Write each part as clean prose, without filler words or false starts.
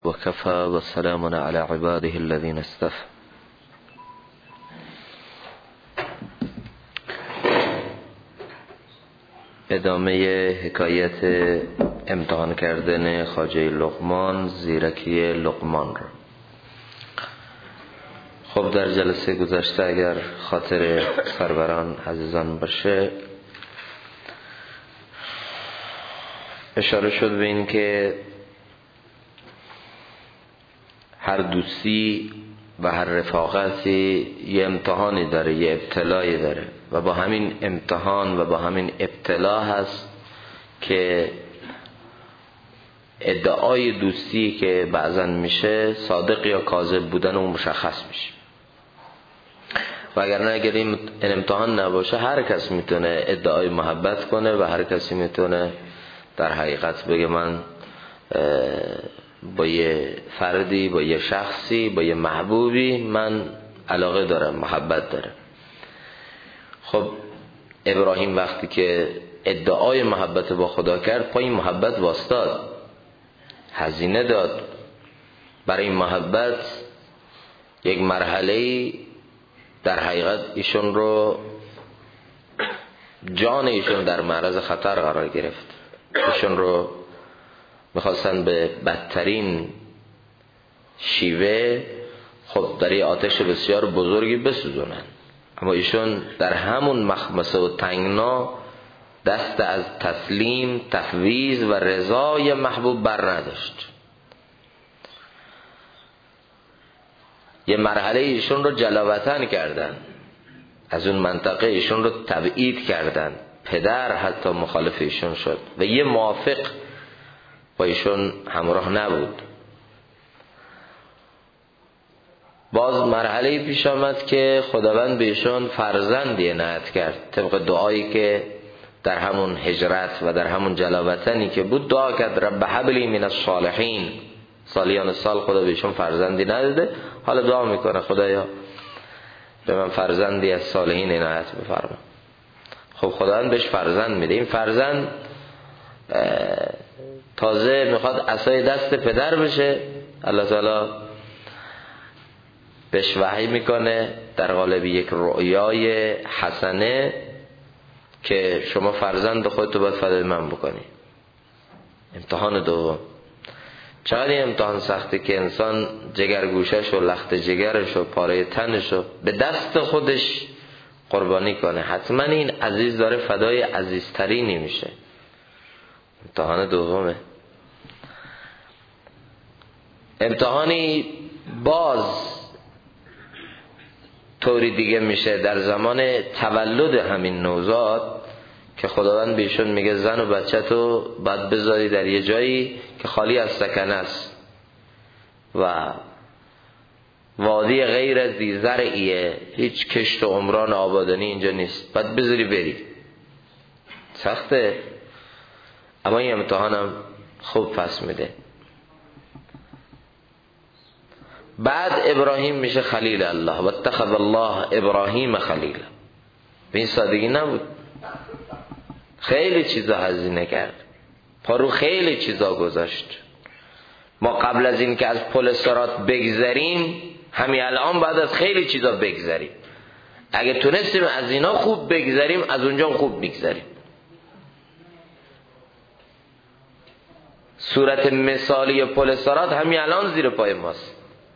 وكفى والسلام على عباده الذين اصطفى. ادامه حکایت امتحان کردن خواجه لقمان، زیرکی لقمان را. خب در جلسه گذشته اگر خاطر سروران عزیزان باشه اشاره شد به این که هر دوستی و هر رفاقتی یه امتحانی داره، یه ابتلایی داره و با همین امتحان و با همین ابتلا هست که ادعای دوستی که بعضا میشه صادق یا کاذب بودن اون مشخص میشه. و اگر این امتحان نباشه هر کس میتونه ادعای محبت کنه و هر کسی میتونه در حقیقت بگه من با یه فردی، با یه شخصی، با یه محبوبی من علاقه دارم، محبت دارم. خب ابراهیم وقتی که ادعای محبت با خدا کرد پای این محبت واسطاد، هزینه داد برای این محبت. یک مرحله در حقیقت ایشون رو، جان ایشون در معرض خطر قرار گرفت. ایشون رو میخواستن به بدترین شیوه خب در یه آتش بسیار بزرگی بسوزونن، اما ایشون در همون مخمسه و تنگنا دست از تسلیم، تفویض و رضای محبوب بر نداشت. یه مرحله ایشون رو جلاوطن کردن، از اون منطقه ایشون رو تبعید کردن، پدر حتی مخالف ایشون شد و یه موافق با ایشون همراه نبود. باز مرحله پیش آمد که خداوند به ایشون فرزندی عنایت کرد، طبق دعایی که در همون هجرت و در همون جلاوطنی که بود دعا کرد رب هب لی من الصالحین. سالیان سال خدا به ایشون فرزندی نداده، حالا دعا میکنه خدایا به من فرزندی از صالحین عنایت بفرما. خب خداوند بهش فرزند میده. این فرزند تازه میخواد عصای دست پدر بشه، الله تعالی بهش وحی میکنه در قالب یک رؤیای حسنه که شما فرزند خودتو باید فدای من بکنی. امتحان دوم. چقدر امتحان سخته که انسان جگرگوشش و لخت جگرش و پاره تنش رو به دست خودش قربانی کنه. حتما این عزیز داره فدای عزیزترینی میشه. امتحان دومه. امتحانی باز طوری دیگه میشه در زمان تولد همین نوزاد که خداوند بهشون میگه زن و بچه تو باید بذاری در یه جایی که خالی از سکنه است و وادی غیر از زرعیه، هیچ کشت و عمران آبادانی اینجا نیست، باید بذاری بری. سخته، اما این امتحانم خوب پس میده. بعد ابراهیم میشه خلیل الله و اتخذ الله ابراهیم خلیل. به این سادگی نبود، خیلی چیزا هزینه کرد، پارو خیلی چیزا گذاشت. ما قبل از این که از پل صراط بگذریم همین الان بعد از خیلی چیزا بگذریم. اگه تونستیم از اینا خوب بگذریم از اونجا خوب میگذریم. صورت مثالی پل صراط همین الان زیر پای ماست،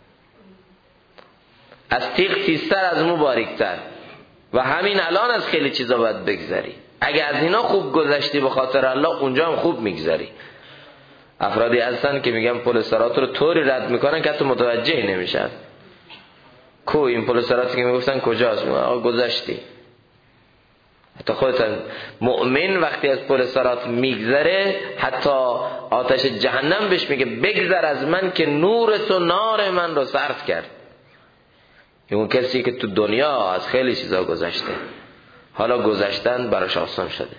از تیغ تیزتر، از مو باریکتر و همین الان از خیلی چیزا باید بگذری. اگه از اینا خوب گذشتی به خاطر الله اونجا هم خوب میگذری. افرادی هستن که میگن پل صراط رو طوری رد میکنن که حتی متوجه نمیشن. کو این پل صراطی که میگفتن کجاست؟ آقا گذشتی. حتی خودتن مؤمن وقتی از پل صراط میگذره حتی آتش جهنم بهش میگه بگذر از من که نور تو نار من رو سرد کرد. اون کسی که تو دنیا از خیلی چیزا گذشته حالا گذشتن براش آسان شده.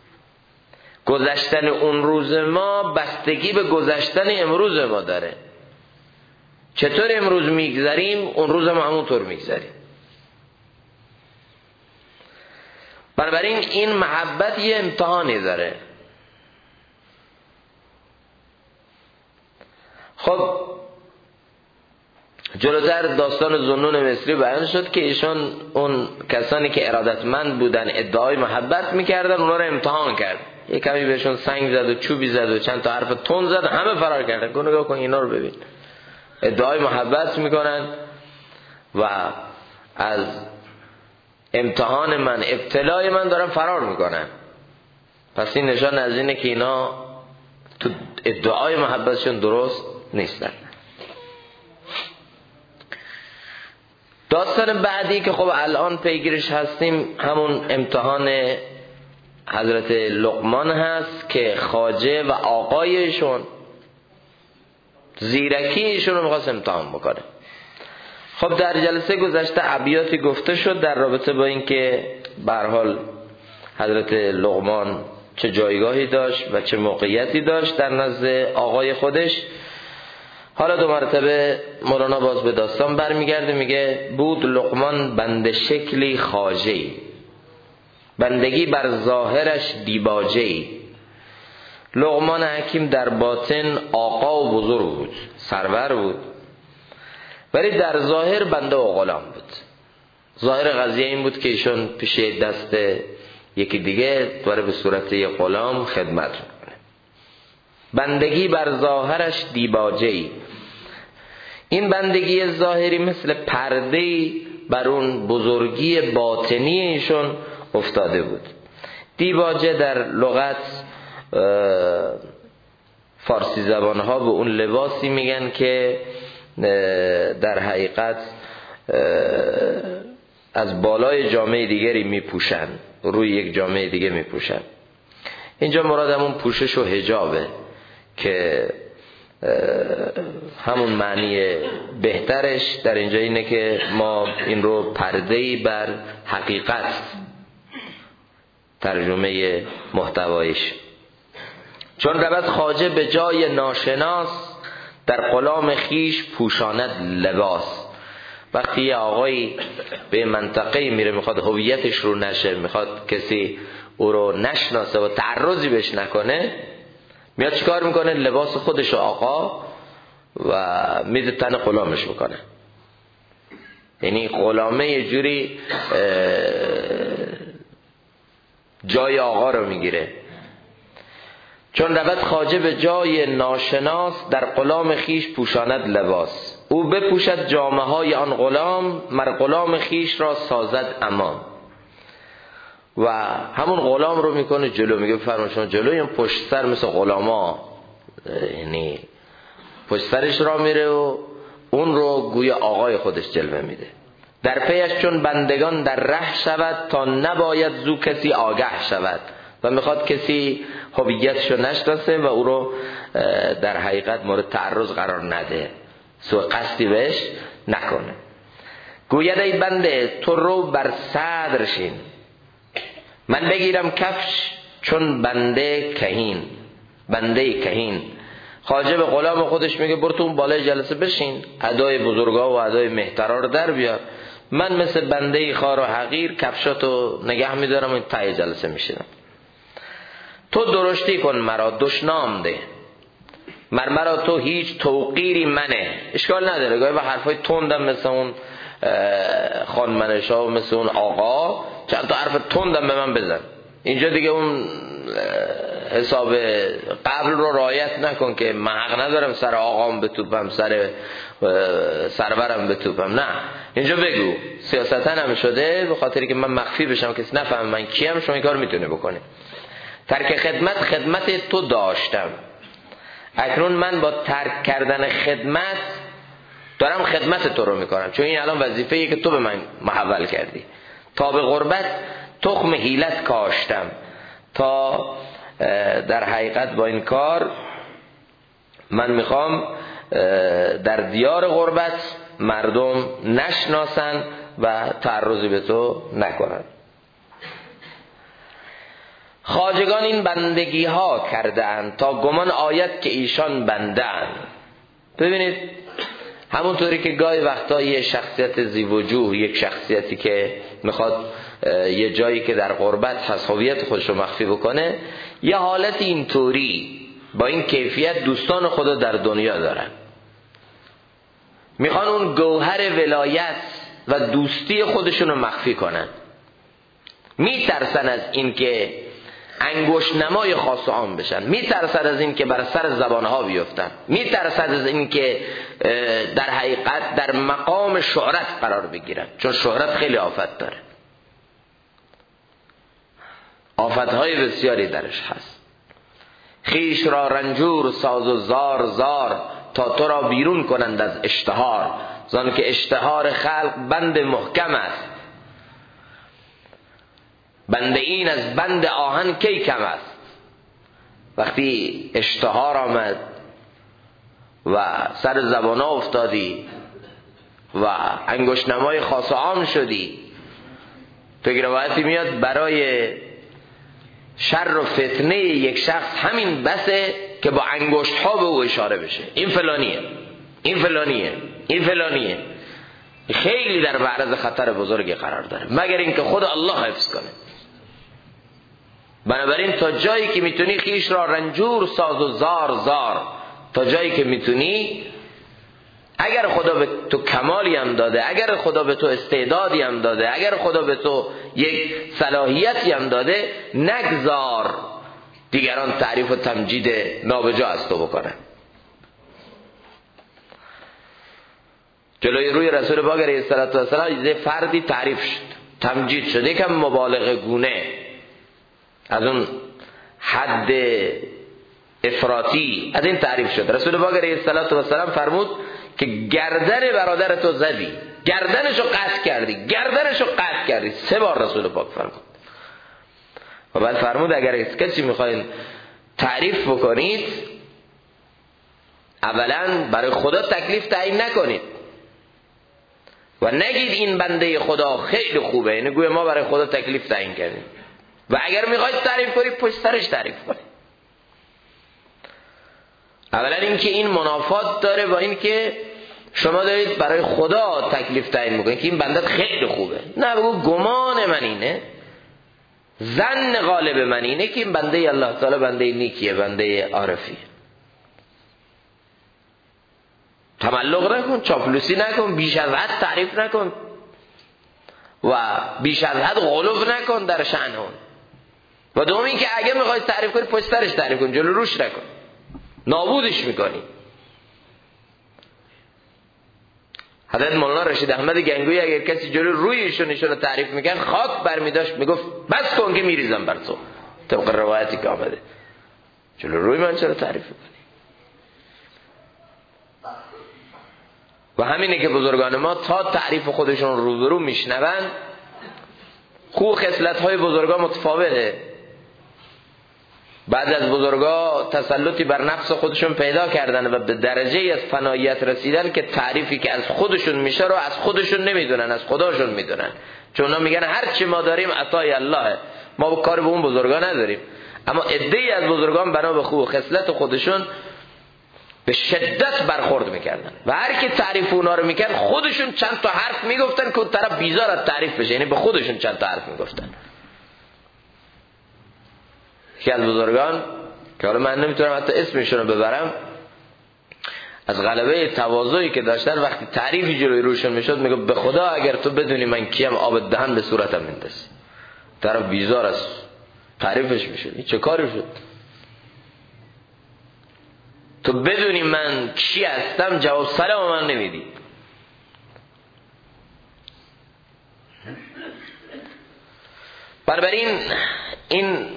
گذشتن اون روز ما بستگی به گذشتن امروز ما داره. چطور امروز میگذریم اون روز ما همونطور میگذریم. بنابراین این محبت یه امتحانی داره. خب جلوتر داستان ذوالنون مصری بیان شد که ایشون اون کسانی که ارادتمند بودن ادعای محبت میکردن اونا رو امتحان کرد، یک کمی بهشون سنگ زد و چوبی زد و چند تا حرف تند زد، همه فرار کردن. نگاه کن اینا رو ببین، ادعای محبت میکنن و از امتحان من، ابتلای من دارن فرار میکنن. پس این نشان از اینه که اینا تو ادعای محبتشون درست نیستن. داستان بعدی که خب الان پیگیرش هستیم همون امتحان حضرت لقمان هست که خواجه و آقایشون زیرکیشون رو میخواست امتحان بکنه. خب در جلسه گذشته ابیاتی گفته شد در رابطه با این که به هر حال حضرت لقمان چه جایگاهی داشت و چه موقعیتی داشت در نزد آقای خودش. حالا دو مرتبه مولانا باز به داستان برمیگرده، میگه بود لقمان بنده شکلی خواجه‌ای، بندگی بر ظاهرش دیباجه‌ای. لقمان حکیم در باطن آقا و بزرگ بود، سرور بود، ولی در ظاهر بنده و غلام بود. ظاهر قضیه این بود که ایشون پیش دست یکی دیگه داره به صورت یک غلام خدمت میکنه. بندگی بر ظاهرش دیباجه‌ای. این بندگی ظاهری مثل پرده‌ای بر اون بزرگی باطنی ایشون افتاده بود. دیباجه در لغت فارسی زبان ها به اون لباسی میگن که در حقیقت از بالای جامعه دیگری میپوشن، روی یک جامعه دیگه میپوشن. اینجا مراد همون پوشش و حجابه که همون معنی بهترش در اینجا اینه که ما این رو پرده‌ای بر حقیقت ترجمه محتوایش. چون رود خواجه به جای ناشناس، در غلام خیش پوشاند لباس. وقتی یه آقایی به منطقه میره میخواد هویتش رو نشه، میخواد کسی او رو نشناسه و تعرضی بهش نکنه، میاد چیکار میکنه؟ لباس خودش آقا و میز تن غلامش میکنه. یعنی غلامه یه جوری جای آقا رو میگیره. چون رود خواجه به جای ناشناس، در غلام خیش پوشاند لباس. او بپوشد جامه های آن غلام، مر غلام خیش را سازد امان. و همون غلام رو میکنه جلو، میگه بفرمایید شما جلو، این پشت سر مثل غلاما، یعنی پشت سرش را میره و اون رو گویا آقای خودش جلوه میده. در پیش چون بندگان در ره شود، تا نباید زو کسی آگه شود. و میخواد کسی هویتشو نشناسه و او رو در حقیقت مورد تعرض قرار نده، سوء قصدی بهش نکنه. گوید ای بنده تو رو بر صدر شین، من بگیرم کفش چون بنده کهین. بنده کهین. خواجه به غلام خودش میگه برو تو اون بالای جلسه بشین، ادای بزرگا و ادای مهترا رو در بیار، من مثل بنده خار و حقیر کفشاتو نگه میدارم این تای جلسه میشینم. تو درشتی کن مرا دشنام ده، مرا تو هیچ توقیری منه. اشکال نداره گاهی به حرفای تندم مثل اون خانمنشا و مثل اون آقا چند تا حرف تندم به من بزن. اینجا دیگه اون حساب قبل رو رعایت نکن که من حق ندارم سر آقام بتوپم، سر سرورم بتوپم. نه، اینجا بگو سیاستاً هم شده به خاطری که من مخفی بشم کسی نفهم من کیم، شما این کار میتونه بکنه. ترک خدمت تو داشتم، اکنون من با ترک کردن خدمت دارم خدمت تو رو میکنم، چون این الان وظیفه‌ایه که تو به من محول کردی. تا به غربت تخم حیلت کاشتم، تا در حقیقت با این کار من میخوام در دیار غربت مردم نشناسن و تعرضی به تو نکنن. خواجگان این بندگی ها کردند، تا گمان آید که ایشان بندند. ببینید همونطوری که گاهی وقتا یه شخصیت زیوجوه، یک شخصیتی که میخواد یه جایی که در غربت هست هویت خودش رو مخفی بکنه، یه حالت اینطوری با این کیفیت دوستان خدا در دنیا دارن. میخوان اون گوهر ولایت و دوستی خودشون رو مخفی کنن. میترسن از این که انگشت نمای خاص و عام بشن، میترسن از این که بر سر زبانها بیفتن، میترسن از این که در حقیقت در مقام شهرت قرار بگیرن، چون شهرت خیلی آفت داره، آفتهای بسیاری درش هست. خیش را رنجور ساز و زار زار، تا تو را بیرون کنند از اشتهار. زان که اشتهار خلق بند محکم است، بند این از بند آهن کی کم است. وقتی اشتهار آمد و سر زبان ها افتادی و انگشت نمای خاص و عام شدی، تو روایتی میاد برای شر و فتنه یک شخص همین بسه که با انگشت ها به او اشاره بشه، این فلانیه، این فلانیه، این فلانیه. خیلی در معرض خطر بزرگی قرار داره، مگر اینکه خود الله حفظ کنه. بنابراین تا جایی که میتونی خیش را رنجور ساز و زار زار، تا جایی که میتونی، اگر خدا به تو کمالی هم داده، اگر خدا به تو استعدادی هم داده، اگر خدا به تو یک صلاحیتی هم داده، نگذار دیگران تعریف و تمجید نابجا از تو بکنن. جلوی روی رسول پاک علیه السلام یه فردی تعریف شد، تمجید شد، یکم مبالغه گونه، از اون حد افراطی از این تعریف شد. رسول پاک علیه السلام فرمود که گردن برادر تو زدی، گردنشو قطع کردی، گردنشو قطع کردی. 3 بار رسول پاک فرمود. و بعد فرمود اگر کسی میخواین تعریف بکنید، اولا برای خدا تکلیف تعیین نکنید و نگید این بنده خدا خیلی خوبه، یعنی گویا ما برای خدا تکلیف تعیین کردیم. و اگر میخواید تعریف کنید، پشت سرش تعریف کنید. اولا اینکه این منافات داره با اینکه شما دارید برای خدا تکلیف تعیین میکنید که این بنده خیلی خوبه. نه، بگو گمان من اینه، ظن غالب من اینه که این بنده الله تعالی بنده نیکیه، بنده عارفیه. تملق نکن، چاپلوسی نکن، بیش از حد تعریف نکن و بیش از حد غلو نکن در شأن اون. و دوم این که اگه میخواید تعریف کنی، پشت سرش تعریف کن، جلو روش نکن، نابودش میکنی. حضرت مولانا رشید احمد گنگویی اگر کسی جلو روی ایشون رو تعریف میکرد، خاک برمیداشت، میگفت بس کن که میریزم بر تو، طبق روایتی که آمده. جلو روی من چرا تعریف میکنی؟ و همینه که بزرگان ما تا تعریف خودشون روبرو میشنون، خو خصلت‌های بزرگان متفاوته. بعد از بزرگا تسلطی بر نفس خودشون پیدا کردن و به درجه از فناییت رسیدن که تعریفی که از خودشون میشه رو از خودشون نمیدونن، از خداشون میدونن. چون اونا میگن هر چی ما داریم عطای اللهه، ما کار به اون بزرگا نداریم. اما عده‌ای از بزرگان بنا به خو خصلت خودشون به شدت برخورد میکردن و هر کی تعریف اونا رو میکرد، خودشون چند تا حرف میگفتن که اون طرف بیزار از تعریف بشه، یعنی به خودشون چند تا حرف میگفتن. که از بزرگان که حالا من نمیتونم حتی اسمشون رو ببرم، از غلبه تواضعی که داشتن وقتی تعریفی جلوی روشون میشد، میگه به خدا اگر تو بدونی من کیم، آب دهن به صورتم میندازی. طرف بیزار از تعریفش میشد، این چه کاری شد؟ تو بدونی من کی هستم، جواب سلام من نمیدی. بنابراین این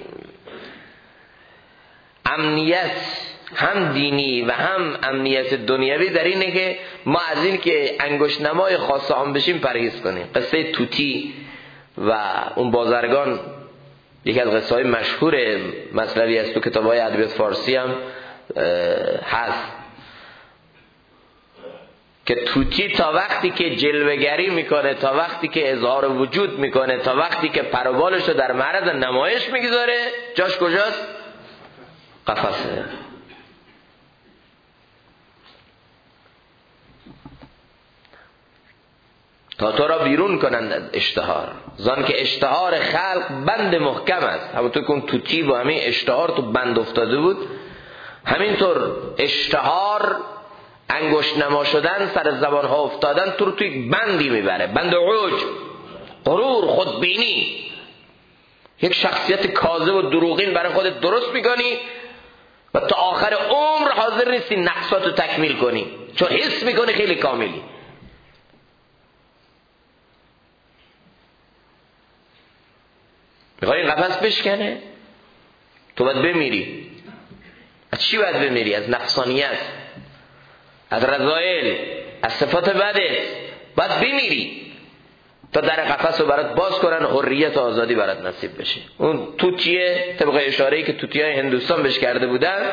امنیت هم دینی و هم امنیت دنیوی در اینه که ما از این که انگشت نمای خاص عام بشیم پرهیز کنیم. قصه توتی و اون بازرگان یکی از قصه های مشهور مثلوی است، تو کتاب های ادبیات فارسی هم هست که توتی تا وقتی که جلوه‌گری میکنه، تا وقتی که اظهار وجود میکنه، تا وقتی که پر و بالش رو در معرض نمایش میگذاره، جاش کجاست؟ قفسه. تا تو را بیرون کنند از اشتهار. زان که اشتهار خلق بند محکم است. همونطور که اون توتی با همین اشتهار تو بند افتاده بود، همینطور اشتهار انگشت نما شدن، سر زبان ها افتادن، تو رو توی بندی میبره، بند عجب، غرور، خودبینی. یک شخصیت کاذب و دروغین برای خودت درست میکنی و تا آخر عمر حاضر نیستی نقصاتو تکمیل کنی، چون حس میکنی خیلی کاملی. میخوای این قفس بشکنه؟ تو باید بمیری. از چی باید بمیری؟ از نقصانیت، از رذائل، از صفات بدت باید بمیری تا در قفس رو برات باز کنن، حریت و آزادی برات نصیب بشه. اون توتیه، طبق اشاره‌ای که توتیای هندوستان بهش کرده بودن،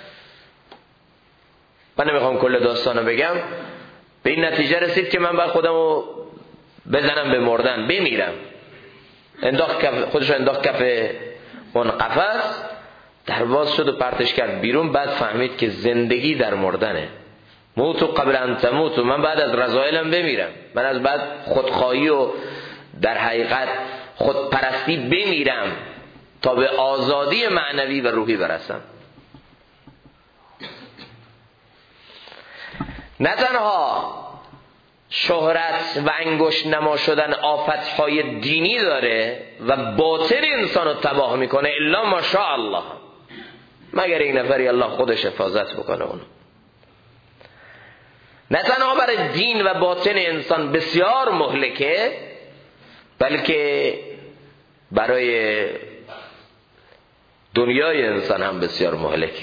من نمیخوام کل داستانو بگم، به این نتیجه رسید که من باید خودم رو بزنم به مردن، بمیرم. خودش رو انداخت کف اون قفس، در باز شد و پرتش کرد بیرون. بعد فهمید که زندگی در مردنه. موتو قبل ان تموتو، من بعد از رذائلم بمیرم، من از بعد خودخواهی و در حقیقت خودپرستی بمیرم تا به آزادی معنوی و روحی برسم. نه تنها شهرت و انگشت نما شدن آفتهای دینی داره و باطن انسان رو تباه میکنه، الا ماشاءالله، مگر یک نفری الله خودش حفاظت بکنه اونو. نه تنها برای دین و باطن انسان بسیار مهلکه، بلکه برای دنیای انسان هم بسیار مهلکه.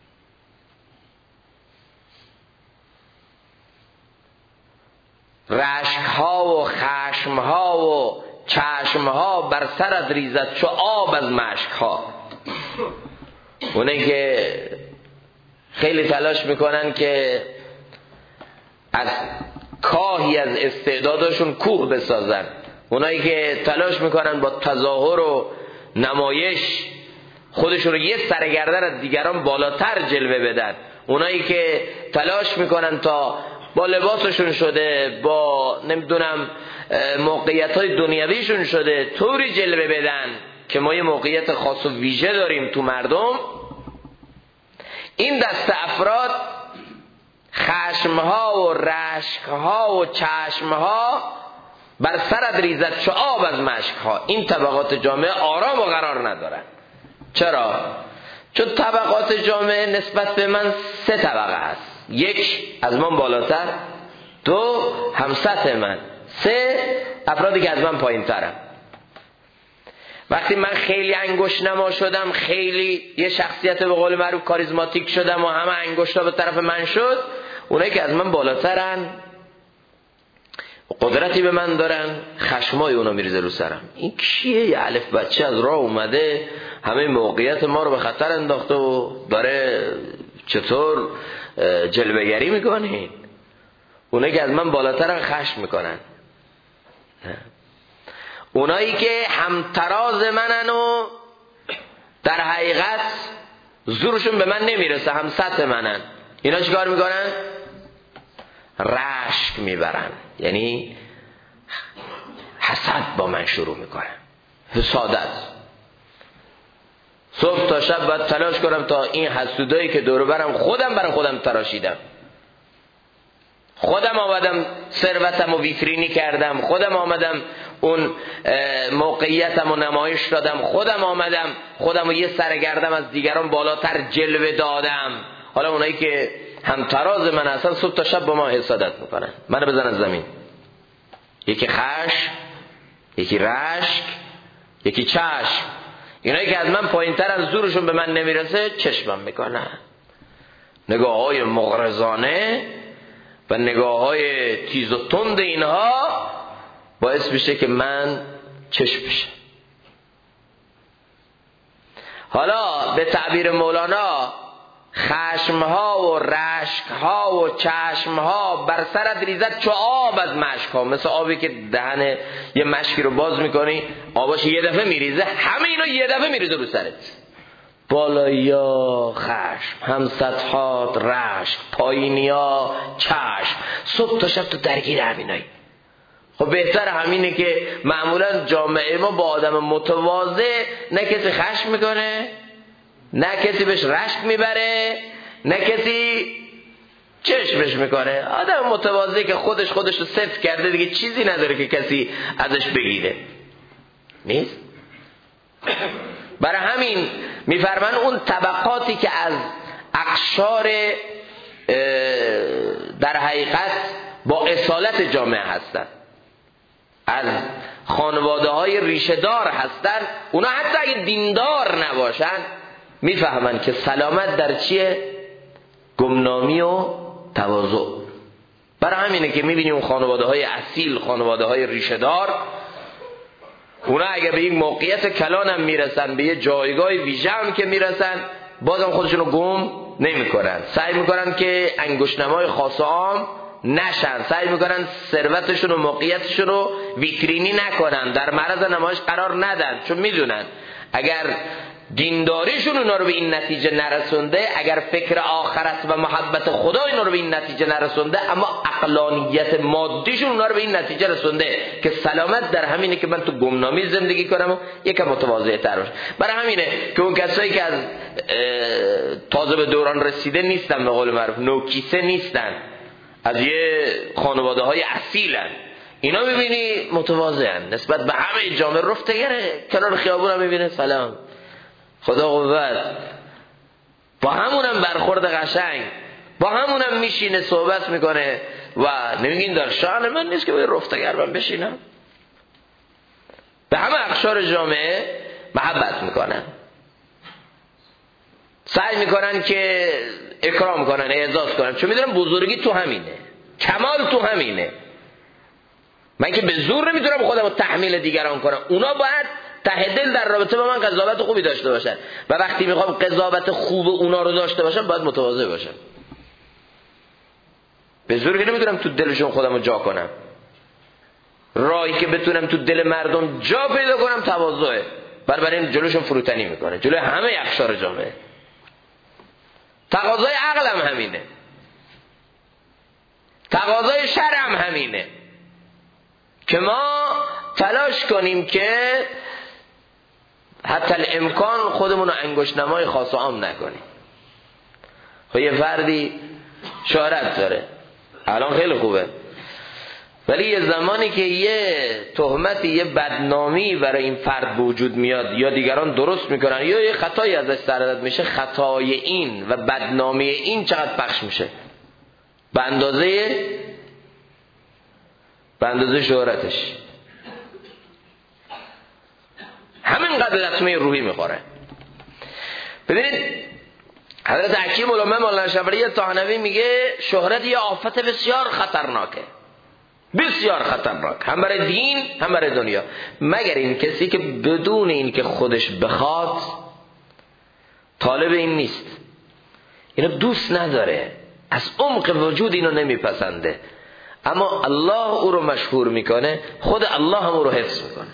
رشک‌ها و خشم‌ها و چشم‌ها بر سرت ریزد چو آب از مشک‌ها. اونه که خیلی تلاش میکنن که از کاهی از استعدادشون کوه بسازن، اونایی که تلاش میکنن با تظاهر و نمایش خودشون رو یه سرگردن از دیگران بالاتر جلوه بدن، اونایی که تلاش میکنن تا با لباسشون شده، با نمیدونم موقعیت‌های دنیویشون شده طوری جلوه بدن که ما یه موقعیت خاص و ویژه داریم تو مردم، این دست افراد خشمها و رشکها و چشمها بر سرت ریزد چو آب از مشکها. این طبقات جامعه آرام و قرار ندارن. چرا؟ چون طبقات جامعه نسبت به من 3 طبقه هست: 1 از من بالاتر، 2 همسطح من، 3 افرادی که از من پایین ترم. وقتی من خیلی انگشت نما شدم، خیلی یه شخصیت به قول معروف کاریزماتیک شدم و همه انگشتا به طرف من شد، اونایی که از من بالاترن قدرتی به من دارن، خشمای اونا میریزه رو سرم. این کیه؟ یه الف بچه از راه اومده همه موقعیت ما رو به خطر انداخته و داره چطور جلوه‌گری میکنه. اونایی که از من بالاترن خشم میکنن، اونایی که همتراز منن و در حقیقت زورشون به من نمیرسه، هم سطح منن، اینا چیکار میکنن؟ رشک میبرن، یعنی حسد با من شروع میکنن، حسادت. صبح تا شب باید تلاش کنم تا این حسودایی که دور برم خودم برای خودم تراشیدم، خودم آمدم ثروتم رو ویترینی کردم، خودم آمدم اون موقعیتم رو نمایش دادم، خودم آمدم خودم رو یه سرگردم از دیگران بالاتر جلوه دادم. حالا اونایی که همتراز من اصلا صبح تا شب با ما حسادت میکنن، منو بزن از زمین. یکی خشم، یکی رشک، یکی چشم. اینایی که از من پایینتر از زورشون به من نمیرسه چشمم میکنن. نگاه های مغرضانه و نگاه های تیز و تند اینها باعث میشه که من چشم بشه. حالا به تعبیر مولانا خشمها و رشکها و چشمها بر سرت ریزد چو آب از مشکها، مثل آبی که دهن یه مشکی رو باز میکنی آباش یه دفعه میریزه، همه اینا یه دفعه میریزه رو سرت. بالاییا خشم، همسطحات رشک، پایینیا چشم، صبح تا شب تو درگیر همینایی. خب بهتر همینه که معمولا جامعه ما با آدم متواضع نه کسی خشم میکنه، نه کسی بهش رشک میبره، نه کسی چشمش میکنه. آدم متواضعی که خودش رو صفر کرده دیگه چیزی نداره که کسی ازش بگیره، نیست. برای همین میفرمان اون طبقاتی که از اقشار در حقیقت با اصالت جامعه هستن، از خانواده های ریشه دار هستن، اونا حتی اگه دیندار نباشن میفهمن که سلامت در چیه؟ گمنامی و تواضع. برای همینه که میبینیم اون خانواده های اصیل، خانواده های ریشه دار، اونا اگه به این موقعیت کلان هم میرسن، به یه جایگاه ویژه هم که میرسن، بازم خودشونو گم نمی کنن. سعی میکنن که انگشتنمای خاص و عام نشن، سعی میکنن ثروتشون و موقعیتشون رو ویترینی نکنن، در معرض نمایش قرار ندن، چون میدونن اگر دینداریشون اونا رو به این نتیجه نرسونده، اگر فکر آخرت و محبت خدا اینا رو به این نتیجه نرسونده، اما عقلانیت مادیشون اونا رو به این نتیجه رسونده که سلامت در همینه که من تو گمنامی زندگی کنم و یکم متواضع تر باشم. برای همینه که اون کسایی که از تازه به دوران رسیده نیستن، به قول معروف نوکیسه نیستن، از یه خانواده های اصیلن، اینا میبینی متواضعن نسبت به همه جامعه. رفتگره کنار خیابون هم میبینه سلام، خدا قوت، با همونم برخورد قشنگ، با همونم میشینه صحبت میکنه و نمیگین در شأن من نیست که باید رفتگر من بشینم. به همه اقشار جامعه محبت میکنن، سعی میکنن که اکرام کنن، اعزاز کنن، چون میدونم بزرگی تو همینه، کمال تو همینه. من که به زور نمیتونم خودم رو تحمیل دیگران کنم، اونا باید ته دل در رابطه با من قضاوت خوبی داشته باشن و وقتی میخوام قضاوت خوب اونا رو داشته باشم باید متواضع باشم. به زور که نمیتونم تو دلشون خودم رو جا کنم. راهی که بتونم تو دل مردم جا پیدا کنم تواضعه. برای این جلوشون فروتنی میکنه، جلوی همه اقشار جامعه. تقاضای عقلم همینه، تقاضای شرعم همینه که ما تلاش کنیم که حتی الامکان خودمون رو انگشتنمای خاص و عام نکنیم. خب یه فردی شهرت داره، الان خیلی خوبه، ولی یه زمانی که یه تهمتی، یه بدنامی برای این فرد وجود میاد یا دیگران درست میکنن یا یه خطایی ازش سر میشه، خطای این و بدنامی این چقدر پخش میشه؟ به اندازه شهرتش. همینقدر لطمه روحی میخوره. ببینید حضرت حکیم علامه مولانا شبری طحنوی میگه شهرت یه آفت بسیار خطرناکه، بسیار خطرناک، هم برای دین هم برای دنیا، مگر این کسی که بدون این که خودش بخواد طالب این نیست، اینو دوست نداره، از عمق وجود اینو نمیپسنده، اما الله او رو مشهور میکنه، خود الله هم او رو حفظ میکنه.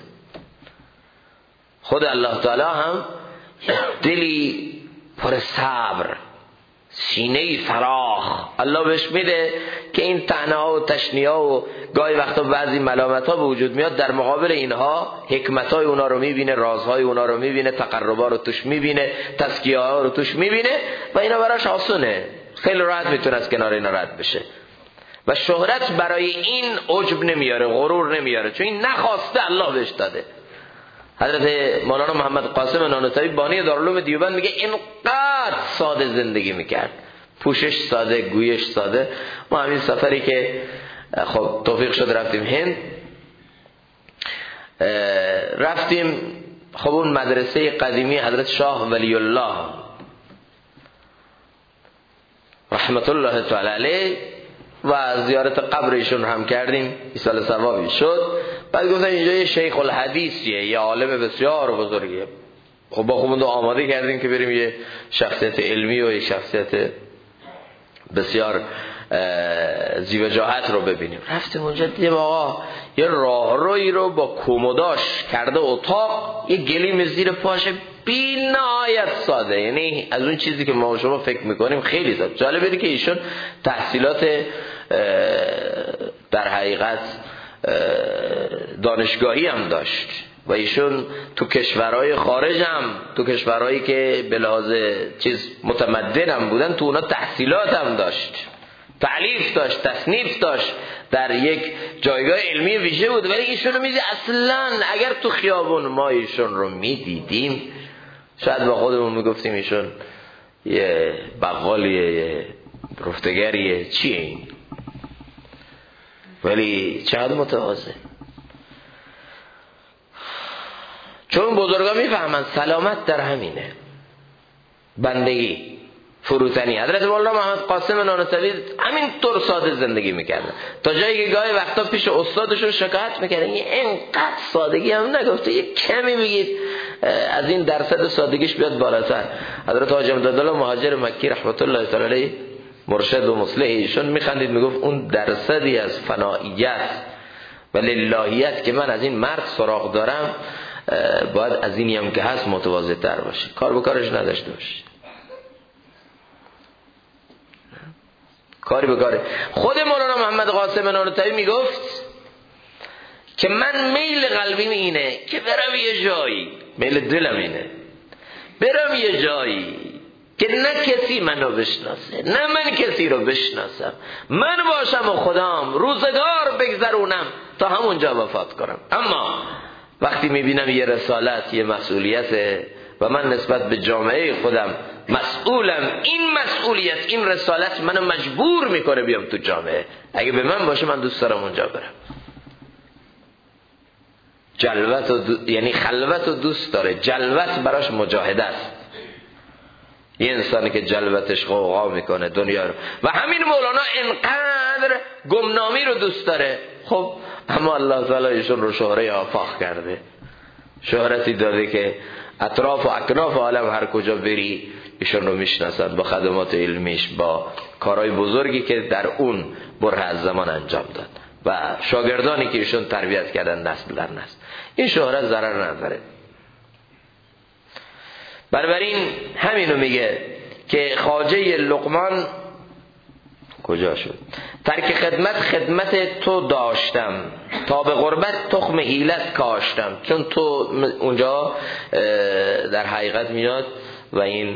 خود الله تعالی هم دلی پر صبر، سینه فراخ الله بهش میده که این طعنه‌ها و تشنیه‌ها و گاهی وقتا بعضی ملامت‌ها به وجود میاد، در مقابل اینها حکمت‌های اونا رو میبینه، رازهای اونا رو میبینه، تقرب‌ها رو توش میبینه، تزکیه‌ها رو توش میبینه و اینا براش آسونه، خیلی راحت میتونه از کنار اینا رد بشه. و شهرت برای این عجب نمیاره، غرور نمیاره، چون این نخواسته الله بهش داده. حضرت مولانا محمد قاسم نانوتوی بانی دارالعلوم دیوبند میگه اینقدر ساده زندگی میکرد، پوشش ساده، گویش ساده. ما همین سفری که خب توفیق شد رفتیم هند، رفتیم خب اون مدرسه قدیمی حضرت شاه ولی الله رحمت الله تعالی علیه و زیارت قبر ایشون هم کردیم، ایصال ثوابی شد. بعد گفتن اینجا یه شیخ الحدیثیه، یه عالم بسیار بزرگیه. خب با خودمون آماده کردیم که بریم یه شخصیت علمی و یه شخصیت بسیار زیباجاحت رو ببینیم. رفتیم اونجا دیدیم آقا یه راهرویی رو با کوموداش کرده اتاق، یه گلیم زیر پاشه، بی نهایت ساده، یعنی از اون چیزی که ما و شما فکر میکنیم خیلی ساده. جالبه که ایشون تحصیلات در حقیقت دانشگاهی هم داشت و ایشون تو کشورهای خارج هم، تو کشورهایی که به لحاظ چیز متمدن هم بودن، تو اونا تحصیلات هم داشت. تألیف داشت، تصنیف داشت، در یک جایگاه علمی ویژه بود، ولی ایشون رو میدید اصلا اگر تو خیابون ما ایشون رو میدیدیم شاید با خودمون میگفتیم ایشون یه بقالیه، یه رفتگریه، چیه این؟ ولی چقدر متواضع. چون بزرگان میفهمند سلامت در همینه، بندگی، فروتنی. حضرت مولانا محمد قاسم نانوتوی همین طور ساده زندگی میکردن، تا جایی که گاهی وقتا پیش استادشون شکایت میکردن این اینقدر سادگی هم نگفته، یک کمی بگید از این درصد سادگیش بیاد بالاتر. حضرت حاجی امدادالله مهاجر مکی رحمت الله تعالی علیه مرشد و مصلح ایشون میخندید، میگفت اون درصدی از فنائیت و للهیت که من از این مرد سراغ دارم باید از اینی هم که هست متواضع تر باشه، کار به کارش نداشته باشه، کاری به کاره. خود مولانا محمد قاسم نانوتوی میگفت که من میل قلبیم اینه که برم یه جایی، میل دلم اینه برم یه جایی که نه کسی منو بشناسه نه من کسی رو بشناسم، من باشم و خدام روزگار بگذرونم تا همونجا وفات کنم. اما وقتی میبینم یه رسالت، یه مسئولیت و من نسبت به جامعه خودم مسئولم، این مسئولیت، این رسالت منو مجبور میکنه بیام تو جامعه، اگه به من باشه من دوست دارم اونجا برم. جلوت یعنی خلوت رو دوست داره، جلوت براش مجاهده است. یه انسانی که جلوتش غوغا میکنه دنیا رو، و همین مولانا انقدر گمنامی رو دوست داره. خب اما الله تعالی ایشون رو شهره آفاق کرده، شهرتی داده که اطراف و اکناف عالم هر کجا بری ایشون رو میشناسن با خدمات علمیش، با کارهای بزرگی که در اون بره از زمان انجام داد و شاگردانی که ایشون تربیت کردن نسل در نسل. این شهرت ضرر نداره. بنابراین همینو میگه که خواجه لقمان کجا شد؟ ترک خدمت تو داشتم، تا به غربت تخم حیلت کاشتم. چون تو اونجا در حقیقت میاد و این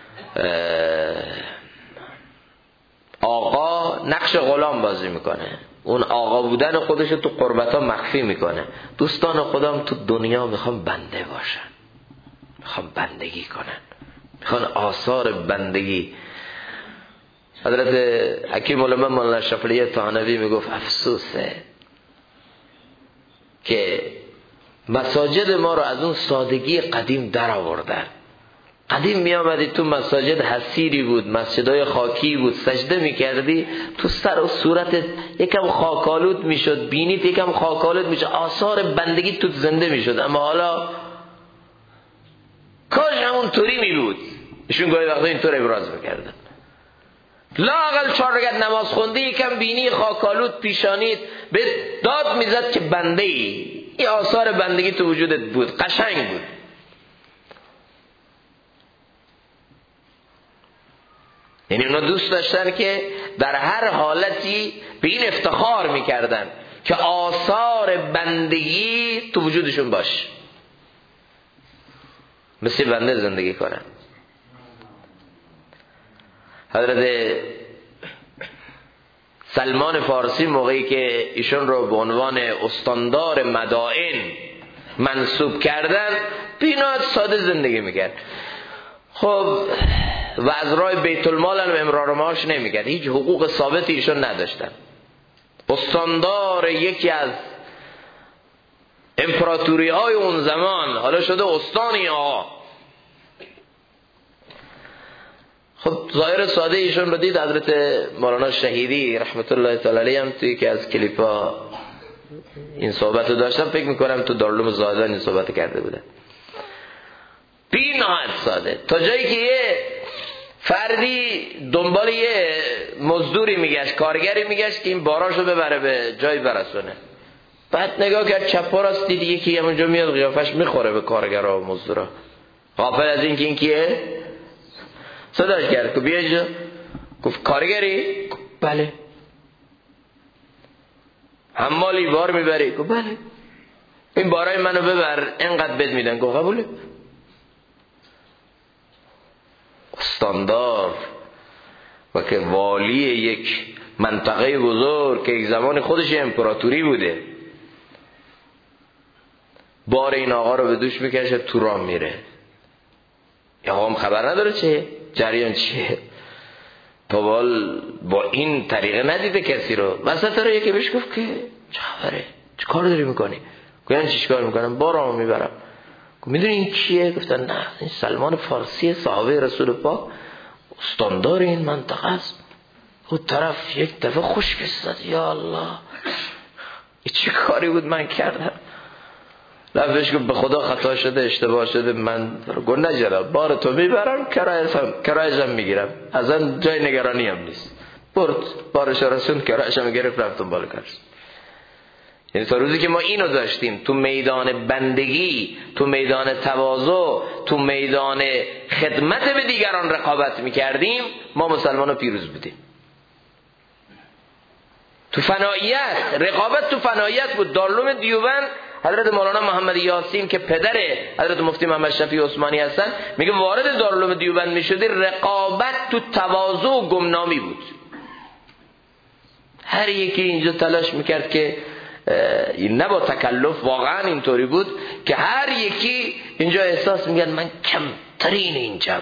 آقا نقش غلام بازی میکنه، اون آقا بودن خودش تو قربت ها مخفی میکنه. دوستان خودم تو دنیا میخوام بنده باشن، میخوام بندگی کنن، میخوان آثار بندگی. حضرت حکیم علما مولانا شفیعی طحنوی میگفت افسوسه که مساجد ما رو از اون سادگی قدیم در آوردن. قدیم می آمدی تو مساجد حسیری بود، مسجدهای خاکی بود، سجده می کردی تو سر و صورتت یکم خاکالود می شد، بینیت یکم خاکالود می شد، آثار بندگی تو زنده می شد. اما حالا کاش همون طوری می بود. ایشون گاهی وقتا اینطور ابراز میکردن، لااقل 4 رکعت نماز خوندی یکم بینی خاکالود پیشانیت به داد میزد که بنده ای، این آثار بندگی تو وجودت بود، قشنگ بود. یعنی اونا دوست داشتن که در هر حالتی به این افتخار میکردن که آثار بندگی تو وجودشون باشه، مثل بنده زندگی کنن. حضرت سلمان فارسی موقعی که ایشون رو به عنوان استاندار مدائن منصوب کردن، بینات ساده زندگی میکرد. خب و از راه بیت المال هم امرار معاش نمیکرد، هیچ حقوق ثابتی ایشون نداشتن. استاندار یکی از امپراتوری های اون زمان، حالا شده استانی آقا. خب ظاهر ساده ایشون رو دید حضرت مولانا شهیدی رحمت الله تعالی علیه هم توی که از کلیپا این صحبت رو داشتم، فکر میکنم تو دارالعلوم زاهدان این صحبت کرده بودن. بی نهایت ساده، تا جایی که یه فردی دنبال یه مزدوری میگشت، کارگری میگشت که این باراشو ببره به جای برسونه. بعد نگاه کرد چپ و راست دید یکی همونجا میاد قیافش میخوره به کارگرها و مزدورا. غافل از این که این کیه؟ صداش کرد که بیا اینجا. گفت کارگری؟ گفت بله. حمالی بار میبری؟ گفت بله. این بارای منو ببر اینقدر بد میدن. گفت قبوله. استاندار و که والی یک منطقه بزرگ که یک زمان خودش امپراتوری بوده، بار این آقا رو به دوش میکشه، تو راه میره. یا آقا هم خبر نداره چه جریان چیه، تا با این طریقه ندیده کسی رو. وسط رو یکی بهش گفت که چه خبره، چه کار داری میکنی؟ گفتن چیش کار میکنم؟ بارامو میبرم. میدونی این کیه؟ گفتن نه، این سلمان فارسی صحابه رسول پاک، استاندار این منطقه است. خود طرف یک دفعه خشک استاد، یا الله این چه کاری بود من کردم؟ لفظش گفت به خدا خطا شده، اشتباه شده، من گفت نجرا، بار تو میبرم، کرایشم میگیرم، اصلا جای نگرانی هم نیست. برد بارش رسوند، کرایشم گرفت، رفتم بالا کرد. یعنی تا روزی که ما اینو داشتیم تو میدان بندگی، تو میدان تواضع، تو میدان خدمت به دیگران رقابت میکردیم، ما مسلمان‌ها پیروز بودیم. تو فناییت، رقابت تو فناییت بود. دارالعلوم دیوبند حضرت مولانا محمد یاسین که پدر حضرت مفتی محمد شفیع عثمانی هستن، میگه وارد دارالعلوم دیوبند میشدی، رقابت تو تواضع و گمنامی بود. هر یکی اینجا تلاش میکرد که این نه با تکلف، واقعا اینطوری بود که هر یکی اینجا احساس میکرد من کمترین این جمعم.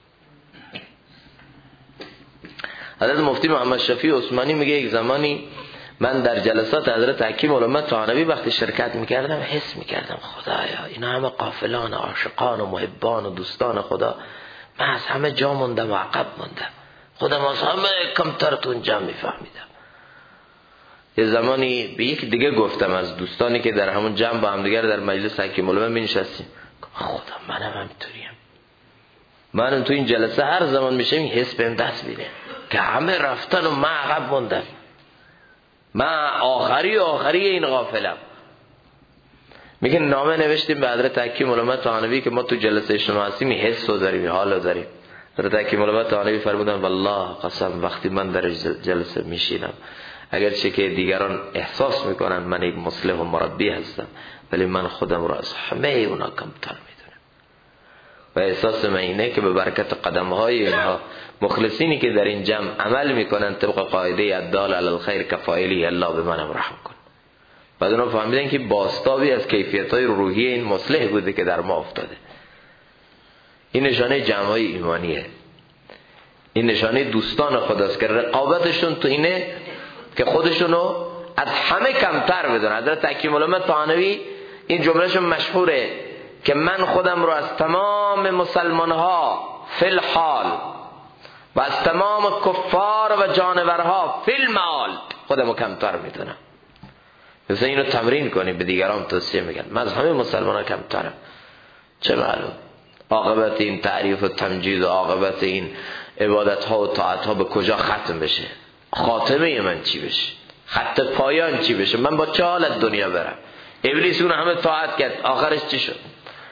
حضرت مفتی محمد شفیع عثمانی میگه یک زمانی من در جلسات حضرت حکیم علامه طحاوی وقتی شرکت میکردم، حس میکردم خدایا اینا همه غافلان، عاشقان و محبان و دوستان خدا، من از همه جا موندم و عقب موندم، خودم از همه کمتر تو اون جمع میفهمیدم. یه زمانی به یک دیگه گفتم از دوستانی که در همون جمع با هم دیگر در مجلس حکیم علامه مینشستیم، خدا منم همینطوریم. من تو این جلسه هر زمان میشه این حس بهم دست میده که همه رفتن و من عقب موندم، من آخری این غافلم. میگه نامه نوشتیم به حضرت حکیم علامه طحاوی که ما تو جلسه شما هستیم، این حس رو داریم، حال رو داریم. حضرت حکیم علامه طحاوی فرمودن والله قسم وقتی من در جلسه میشینم، اگرچه که دیگران احساس میکنن من یک مصلح و مربی هستم، ولی من خودم را از همه اونا کمتر میدونم و احساس من اینه که به برکت قدمهای اینها مخلصینی که در این جمع عمل میکنن طبق قاعده الدال علی الخیر کفاعلی، الله به منم رحم کن. بعد اونا فهمیدن که باستابی از کیفیت‌های روحی این مصلح بوده که در ما افتاده. این نشانه جمع‌های ایمانیه، این نشانه دوستان خداست که رقابتشون تو اینه که خودشونو از همه کمتر بدونن. حضرت حکیم علامه طحاوی این جملهشون مشهوره که من خودم رو از تمام مسلمان‌ها فی الحال و از تمام کفار و جانورها فی المآل خودمو کمتر میدونم. مثلا اینو تمرین کنیم، به دیگران توصیه میگن من از همه مسلمان‌ها کمترم. چه معلوم عاقبت این تعریف و تمجید و عاقبت این عبادت‌ها و طاعت‌ها به کجا ختم بشه، خاتمه من چی بشه، خط پایان چی بشه، من با چه حالت دنیا برم. ابلیس اون همه طاعت کرد، آخرش چی شد؟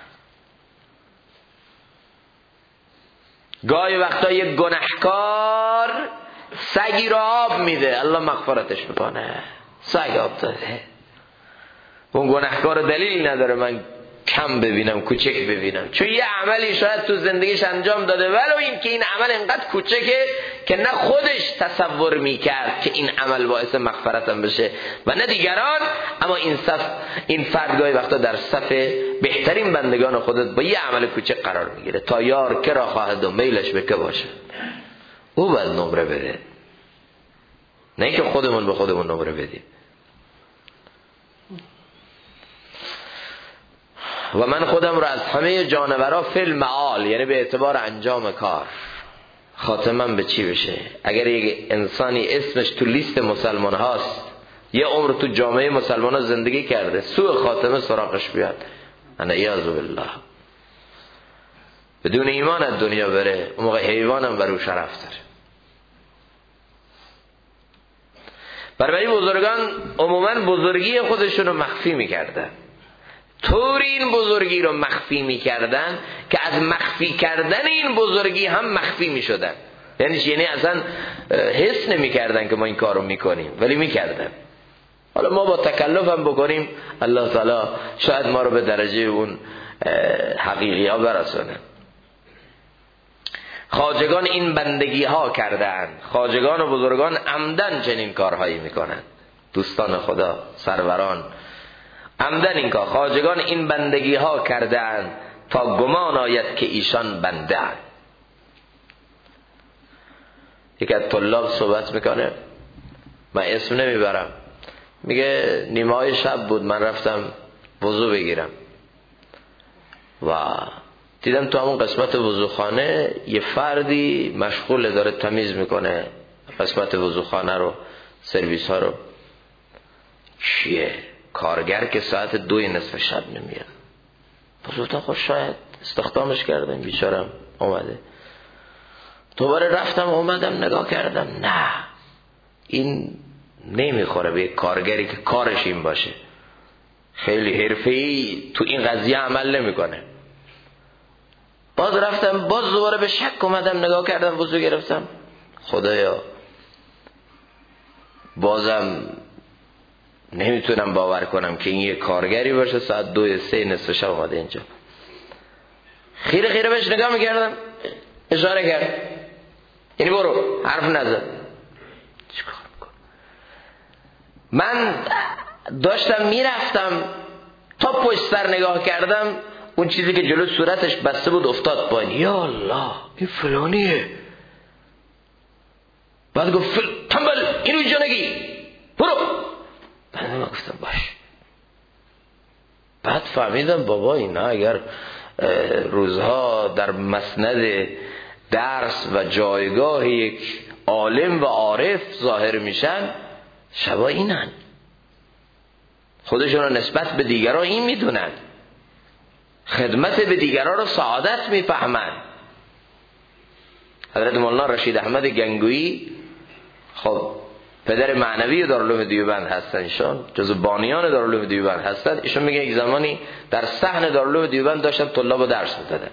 گاهی وقتا یک گناهکار سگی را آب میده، الله مغفرتش میکنه، سگ آب داده. اون گناهکار دلیل نداره من کم ببینم، کوچک ببینم، چون یه عملی شاید تو زندگیش انجام داده، ولو این که این عمل انقدر کوچکه که نه خودش تصور میکرد که این عمل باعث مغفرتم بشه و نه دیگران، اما این فرد گاهی وقتا در صف بهترین بندگان خودت با یه عمل کوچک قرار میگیره. تا یار که را خواهد و میلش به که باشه، او باید نمره بده، نه که خودمون به خودمون نمره بدیم. و من خودم را از همه جانورا فی المآل، یعنی به اعتبار انجام کار، خاتمم به چی بشه. اگر یک انسانی اسمش تو لیست مسلمان هاست، یه عمر تو جامعه مسلمان ها زندگی کرده، سوء خاتمه سراغش بیاد، انا اعوذ بالله، بدون ایمان از دنیا بره، اون موقع حیوانم برو شرف داره. برای بزرگان عموما بزرگی خودشونو مخفی میکردن، طور این بزرگی رو مخفی میکردن که از مخفی کردن این بزرگی هم مخفی میشدن. یعنی اصلا حس نمیکردن که ما این کار رو میکنیم، ولی میکردن. حالا ما با تکلف هم بکنیم، الله تعالی شاید ما رو به درجه اون حقیقی ها برسونه. خواجگان این بندگی ها کردند. خواجگان و بزرگان عمدن چنین کارهایی میکنند. دوستان خدا، سروران، عمدن این کار. خواجگان این بندگی ها کردند تا گمان آید که ایشان بنده اند. یک از طلاب صحبت میکنه، من اسم نمیبرم، میگه نیمه های شب بود، من رفتم وضو بگیرم و دیدم تو همون قسمت وضوخانه یه فردی مشغول داره تمیز میکنه قسمت وضوخانه رو، سرویس ها رو. چیه؟ کارگر که ساعت 2 نصف شب نمیاد. بزرگتر خود شاید استخدامش کردن، بیچارم اومده. دوباره رفتم اومدم نگاه کردم، نه این نمیخوره به یک کارگری که کارش این باشه، خیلی حرفه‌ای تو این قضیه عمل نمیکنه. باز رفتم، باز دوباره به شک اومدم نگاه کردم، وضو گرفتم، خدایا بازم نمیتونم باور کنم که این یه کارگری باشه ساعت 2-3 نصف شب اومده اینجا. خیره خیره بهش نگاه میکردم، اشاره کرد یعنی برو، حرف نزد. چیکار میکنم؟ من داشتم میرفتم، تا پشت سر نگاه کردم، اون چیزی که جلو صورتش بسته بود افتاد پایین. یا الله این فلانیه. بعد گفت تنبل اینو اینجا نگی، برو. بعد من گفتم باش. بعد فهمیدم بابا اینا اگر روزها در مسند درس و جایگاه یک عالم و عارف ظاهر میشن، شبا اینن، خودشون رو نسبت به دیگران این میدونن، خدمت به دیگران رو سعادت میفهمن. حضرت مولانا رشید احمد گنگویی خب پدر معنوی دارالعلوم دیوبند هستن، ایشون جزو بانیان دارالعلوم دیوبند هستن. ایشون میگه یک زمانی در صحن دارالعلوم دیوبند داشتن طلاب رو درس میدادن.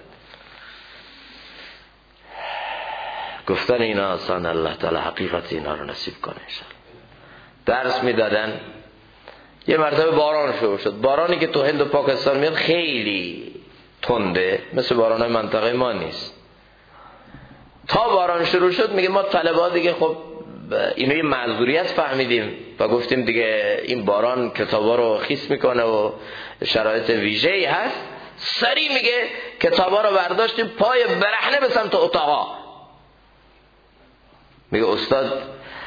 گفتن اینا آسان، الله تعالی حقیقت اینا رو نصیب کنه انشاءالله. درس میدادن، یه مرتبه باران شروع شد. بارانی که تو هند و پاکستان میاد خیلی تنده، مثل بارانای منطقه ما نیست. تا باران شروع شد میگه ما طلبات دیگه خب اینو یه معذوریت فهمیدیم و گفتیم دیگه این باران کتابا رو خیس میکنه و شرایط ویژه‌ای هست. سری میگه کتابا رو برداشتیم پای برهنه به سمت اتاقا. میگه استاد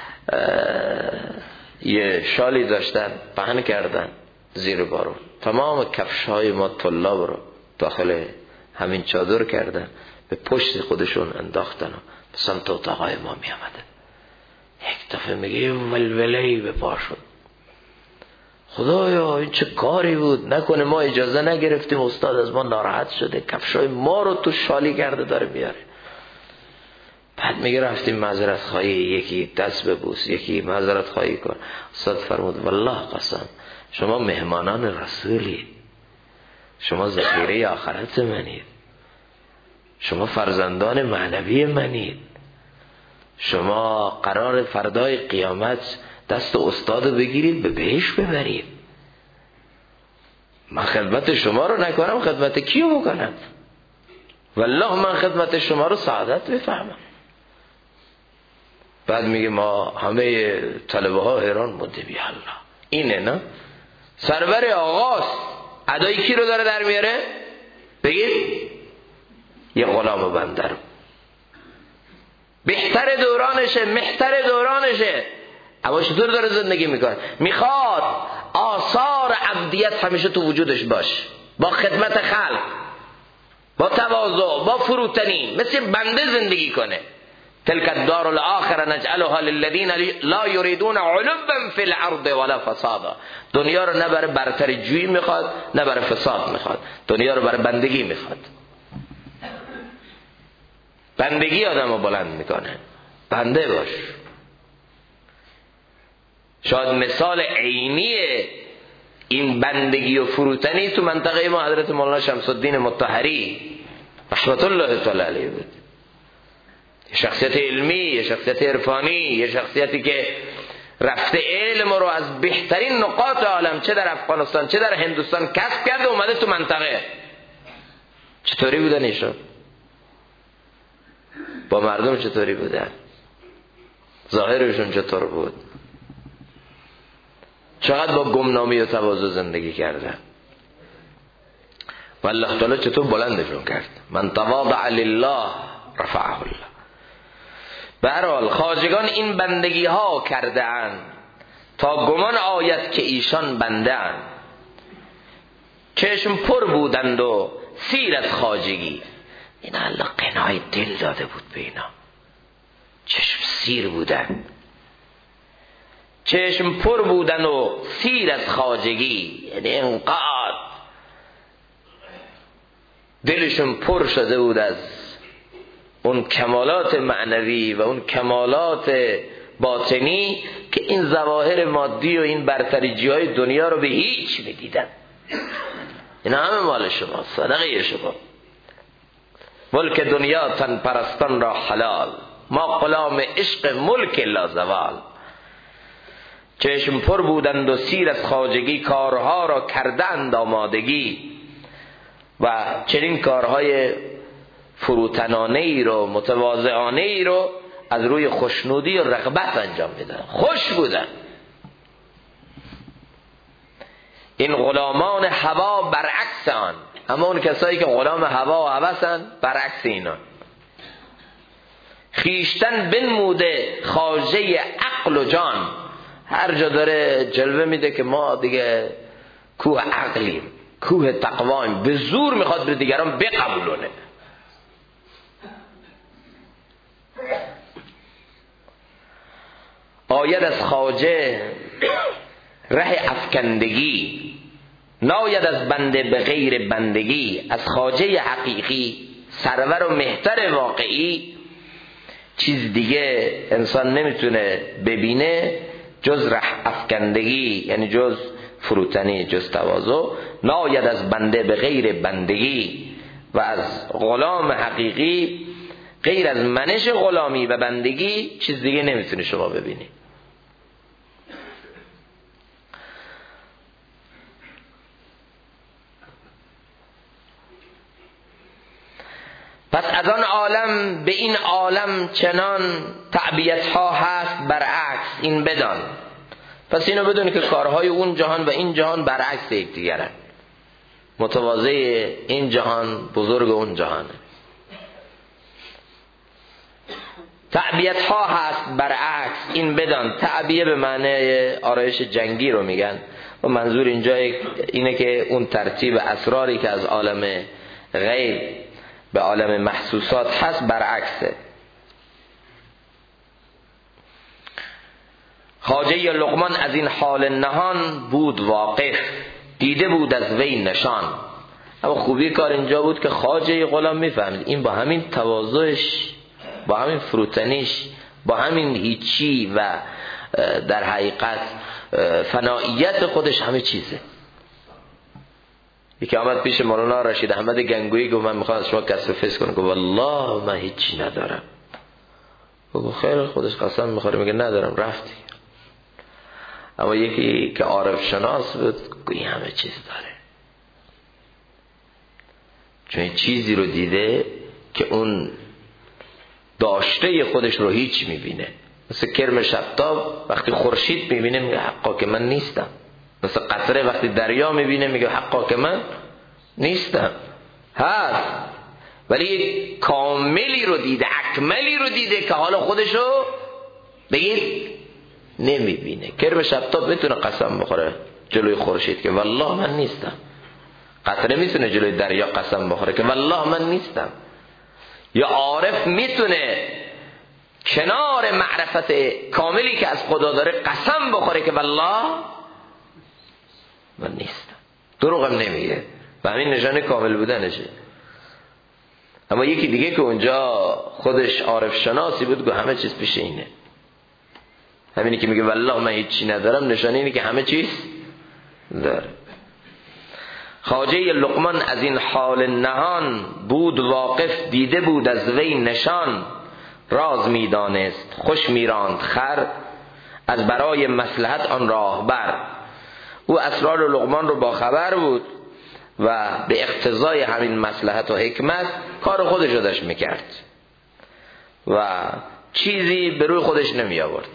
یه شالی داشتن پهن کردن زیر بارون، تمام کفش‌های ما طلاب رو داخل همین چادر کردن، به پشت خودشون انداختن و به سمت اتاقای ما می آمدن. یک دفعه میگه ولوله‌ای به پا شد. خدایا این چه کاری بود، نکنه ما اجازه نگرفتیم استاد از ما ناراحت شده، کفشای ما رو تو شالی کرده داره میاره. بعد میگه رفتیم معذرت خواهی، یکی دست ببوس، یکی معذرت خواهی کن. استاد فرمود والله قسم شما مهمانان رسولید، شما ذخیره آخرت منید، شما فرزندان معنوی منید، شما قرار فردای قیامت دست استاد بگیرید به بهشت ببرید. من خدمت شما رو نکنم خدمت کیو بکنم؟ والله من خدمت شما رو سعادت بفهمم. بعد میگه ما همه طلبه ها حیران موندیم، یا الله اینه نه سرور آغاز ادای کی رو داره در میاره؟ بگید یه غلام و بنده رو، بهتر دورانشه، مهتر دورانشه، اما چطور داره زندگی میکنه؟ میخواد آثار عبدیت همیشه تو وجودش باش، با خدمت خلق، با تواضع، با فروتنی، مثل بنده زندگی کنه. تلك الدار الاخره نجعلها للذین لا یریدون علوا فی الارض ولا فسادا. دنیا رو نه برای برتری جویی میخواد، نه برای فساد میخواد، دنیا رو برای بندگی میخواد. بندگی آدم رو بلند میکنه، بنده باش. شاید مثال عینی این بندگی و فروتنی تو منطقه ما حضرت مولانا شمس الدین مطهری رحمت الله تعالی علیه بود. شخصیت علمی، یه شخصیت عرفانی، یه شخصیتی که رفته علم رو از بهترین نقاط عالم چه در افغانستان چه در هندوستان کسب کرده اومده تو منطقه. چطوری بودن ایشون؟ با مردم چطوری بودن؟ ظاهرشون چطور بود؟ چقدر با گمنامی و تواضع زندگی کردن؟ و الله تعالی چطور بلندشون کرد؟ من تواضع لله رفعه الله. به هر حال خواجگان این بندگی ها کرده اند تا گمان آید که ایشان بنده اند. چشم پر بودند و سیر از خواجگی. این الله قنای دل داده بود به اینا، چشم سیر بودن، چشم پر بودن و سیر از خواجگی، یعنی انقدر دلشون پر شده بود از اون کمالات معنوی و اون کمالات باطنی که این ظواهر مادی و این برتریجی های دنیا رو به هیچ میدیدن. این همه مال شما، صدقه شما. ملک دنیا تن پرستان را حلال، ما غلام عشق ملک لازوال. چشم پر بودند و سیر از خواجگی، کارها را کردند آمادگی و چنین کارهای فروتنانه ای رو، متواضعانه ای رو از روی خوشنودی و رغبت انجام میدن. خوش بودن. این غلامان هوا برعکس آن، اما اون کسایی که غلام هوا و هوسن برعکس اینا. خیشتن بنموده خواجه عقل و جان. هر جا داره جلوه میده که ما دیگه کوه عقلیم، کوه تقوایم، به زور میخواد به دیگران بقبولونه. آید از خواجه ره افکندگی، ناید از بنده به غیر بندگی. از خواجه حقیقی، سرور و مهتر واقعی، چیز دیگه انسان نمیتونه ببینه جز ره افکندگی، یعنی جز فروتنی، جز تواضع. ناید از بنده به غیر بندگی، و از غلام حقیقی غیر از منش غلامی و بندگی چیز دیگه نمیتونه شما ببینی. پس از آن عالم به این عالم چنان تعبیت ها هست برعکس، این بدان. پس اینو بدون که کارهای اون جهان و این جهان برعکس یکدیگرن. متواضع این جهان، بزرگ اون جهانه. تعبیت ها هست برعکس، این بدان. تعبیه به معنی آرایش جنگی رو میگن و منظور اینجا اینه که اون ترتیب اسراری که از عالم غیب به عالم محسوسات هست برعکسه. خواجه لقمان از این حال نهان بود واقف، دیده بود از وی نشان. اما خوبی کار اینجا بود که خواجه غلام میفهمید این با همین تواضعش، با همین فروتنیش، با همین هیچی و در حقیقت فنائیت خودش همه چیزه. یکی آمد پیش مولانا رشید احمد گنگویی گفت من میخوام از شما کسب فیض کنم. گفت والله من هیچی ندارم. گفت خیر، خودش قسم میخوره میگه ندارم، رفتی. اما یکی که عارف شناس بود گویی همه چیز داره، چون چیزی رو دیده که اون داشته خودش رو هیچ میبینه. مثل کرم شبتاب وقتی خورشید میبینه میگه حقا که من نیستم. مثل قطره وقتی دریا میبینه میگه حقا که من نیستم. هست، ولی کاملی رو دیده، اکملی رو دیده که حالا خودشو بگید نمیبینه. کرم شبتاب میتونه قسم بخوره جلوی خورشید که والله من نیستم. قطره میتونه جلوی دریا قسم بخوره که والله من نیستم. یا عارف میتونه کنار معرفت کاملی که از خدا داره قسم بخوره که والله من نیستم. دروغم نمیگه و همین نشانه کامل بودنشه. اما یکی دیگه که اونجا خودش عارف شناسی بود گفت همه چیز پیش اینه. همینی که میگه والله من هیچی ندارم نشانه اینه که همه چیز داره. خواجه لقمان از این حال نهان بود واقف، دیده بود از وی نشان. راز میدانست خوش میراند خر، از برای مصلحت آن راه بر. او اسرار لقمان رو با خبر بود و به اقتضای همین مصلحت و حکمت کار خودش رو داشت میکرد و چیزی به روی خودش نمی آورد.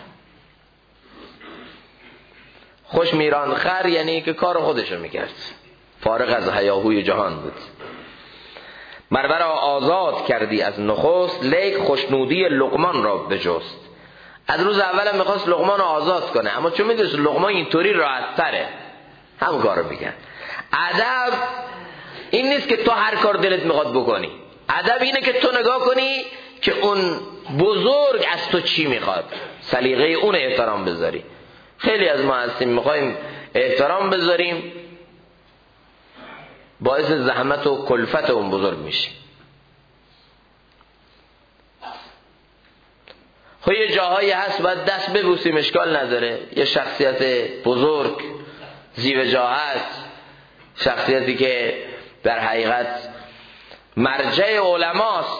خوش میران خر یعنی که کار خودشو میکرد، فارغ از هیاهوی جهان بود. مرور را آزاد کردی از نخست، لیک خوشنودی لقمان را بجست. از روز اولم میخواست لقمان را آزاد کنه، اما چون میدونست لقمان اینطوری راحت تره همون کار رو میگن. ادب این نیست که تو هر کار دلت میخواد بکنی، ادب اینه که تو نگاه کنی که اون بزرگ از تو چی میخواد، سلیقه اون احترام بذاری. خیلی از ما هستیم میخوایم احترام بذاریم، باعث زحمت و کلفت اون بزرگ میشه. خب یه جاهایی هست باید دست ببوسیم، اشکال نداره. یه شخصیت بزرگ زیوجاهت، شخصیتی که در حقیقت مرجع علماست،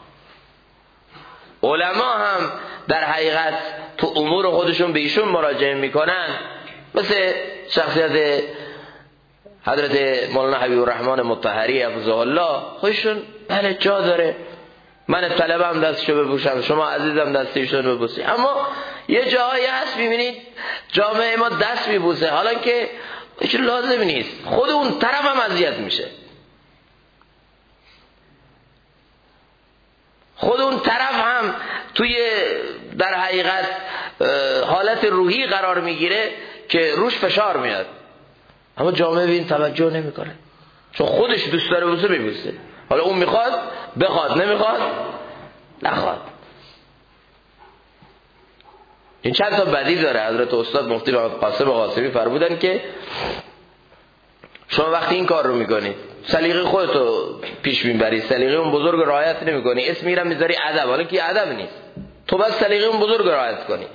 علما هم در حقیقت تو امور خودشون به ایشون مراجعه میکنن، مثل شخصیت حضرت مولانا حبیب الرحمن مطهری حفظه الله. خودشون بله جا داره، من طلبم دستشو ببوسم، شما عزیزم دستشون ببوسی. اما یه جاهایی هست میبینید جامعه ما دست میبوسه، حالا که هیچ لازم نیست، خود اون طرف هم اذیت میشه، خود اون طرف هم توی در حقیقت حالت روحی قرار میگیره که روش فشار میاد، اما جامعه به این توجه نمیکنه، چون خودش دوست داره بوسه میبوسه. حالا اون میخواد بخواد، نمیخواد نخواد. این چند تا بدیل داره. حضرت استاد مفتی محمد قاسم قاسمی فرمودن که شما وقتی این کار رو میکنید سلیقه خودتو پیش میبری، سلیقه اون بزرگ رعایت نمیکنی، اسم میرم میذاری ادب، حالا که ادب نیست. تو باید سلیقه اون بزرگ رعایت کنی،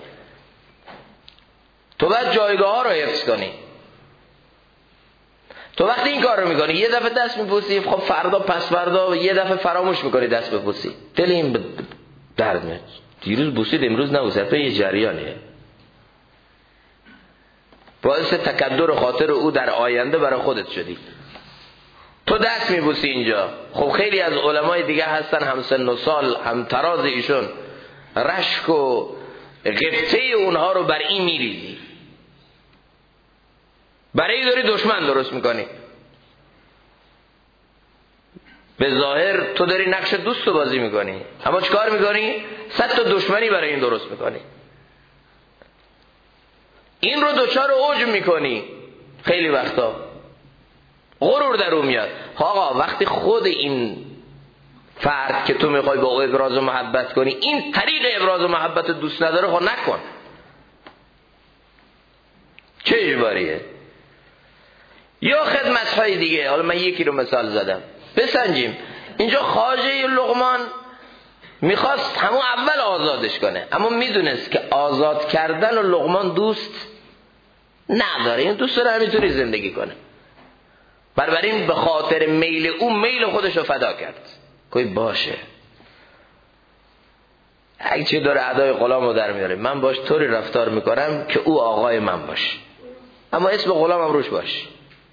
تو باید جایگاه ها رو حفظ کنی. تو وقتی این کار رو میکنی یه دفعه دست میبوسی، خب فردا پس فردا یه دفعه فراموش میکنی دست ببوسی، دل این درد میاد. دیروز بوسید امروز نبوسید، تو یه جریانیه، باعث تکدر خاطر او در آینده برای خودت شدی. تو دست میبوسی اینجا، خب خیلی از علمای دیگه هستن هم سن و سال هم تراز ایشون، رشک و غبطه اونها رو بر این میریزی، برای داری دشمن درست میکنی. به ظاهر تو داری نقش دوست رو بازی میکنی، اما چیکار میکنی؟ 100 تا دشمنی برای این درست میکنی. این رو دوچار اوج میکنی، خیلی وقتا غرور در اون میاد. آقا وقتی خود این فرد که تو میخوای با او ابراز و محبت کنی این طریق ابراز و محبت دوست نداره، خب نکن. چه اجباریه؟ یا خدمت‌های دیگه. حالا من یکی رو مثال زدم، بسنجیم. اینجا خواجه لقمان میخواست همون اول آزادش کنه، اما میدونست که آزاد کردن و لقمان دوست نداره، این دوست داره همینطوری زندگی کنه. بنابراین به خاطر میل او میل خودش رو فدا کرد. کوئی باشه اگه چه داره ادای غلام رو در میاره، من باش طوری رفتار میکنم که او آقای من باشه، اما اسم غلامم روش باشه،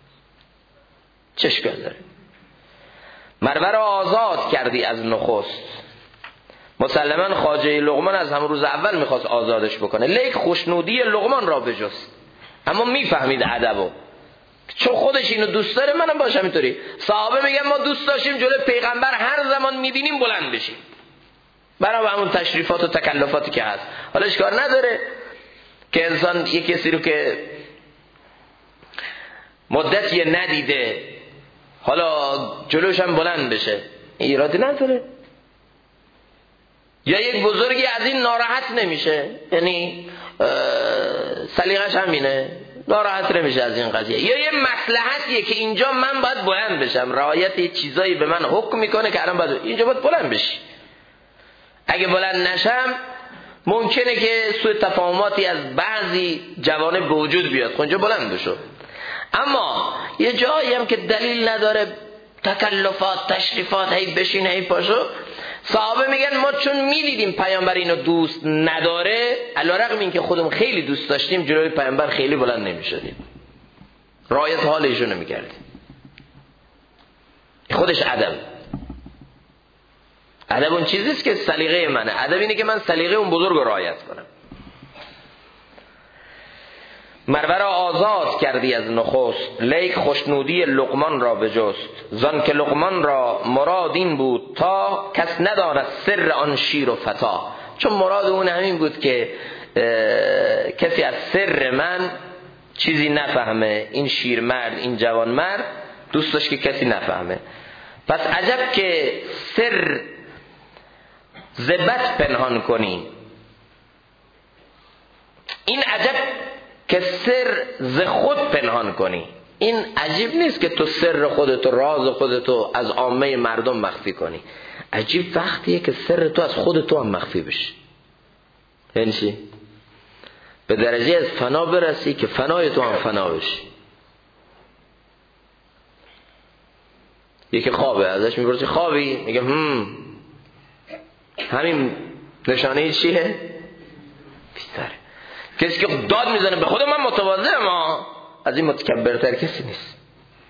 چه اشکال داره؟ مرور را آزاد کردی از نخست. مسلما خواجه لقمان از همون روز اول میخواست آزادش بکنه، لیک خوشنودی لقمان را بجست، اما میفهمید ادبو، چون خودش اینو دوست داره منم باشم اینطوری. صحابه میگن ما دوست داشتیم جلوی پیغمبر هر زمان میبینیم بلند بشیم، برای همون تشریفات و تکلفاتی که هست. حالا اشکال نداره که انسان یک کسی رو که مدتی ندیده حالا جلوش هم بلند بشه، ایرادی نداره. یا یک بزرگی از این ناراحت نمیشه، یعنی سلیقش همینه، ناراحت نمیشه از این قضیه. یا یه مصلحتیه که اینجا من باید بلند بشم، رعایت یه چیزایی به من حکم میکنه که الان باید اینجا باید بلند بشی. اگه بلند نشم ممکنه که سوء تفاهماتی از بعضی جوانب به وجود بیاد، خب اینجا بلند بشو. اما یه جایی هم که دلیل نداره، تکلفات تشریفات، هی بشین هی پاشو. صحابه میگن ما چون میدیدیم پیامبر اینو دوست نداره، علیرغم این که خودمون خیلی دوست داشتیم جلوی پیامبر خیلی بلند نمیشدیم، رعایت حال ایشونو میکردیم. خودش ادب. ادب اون چیزیست که سلیقه منه. ادب اینه که من سلیقه اون بزرگ رو رعایت کنم. مروه را آزاد کردی از نخست، لیک خوشنودی لقمان را بجست. زان که لقمان را مراد این بود تا، کس نداند سر آن شیر و فتا. چون مراد اون همین بود که کسی از سر من چیزی نفهمه. این شیرمرد، این جوانمرد دوست داشت که کسی نفهمه. پس عجب که سر زبط پنهان کنی. این عجب که سر ز خود پنهان کنی. این عجیب نیست که تو سر خودتو، راز خودتو از عامه مردم مخفی کنی. عجیب وقتیه که سر تو از خودتو هم مخفی بشه. یعنی چی؟ به درجه از فنا برسی که فنای تو هم فنا بشه. یکی خوابه، ازش میپرسی خوابی؟ میگه همین نشانه چیه؟ بیشتره. کسی که داد میزنه به خود من متواضعم، از این متکبرتر کسی نیست.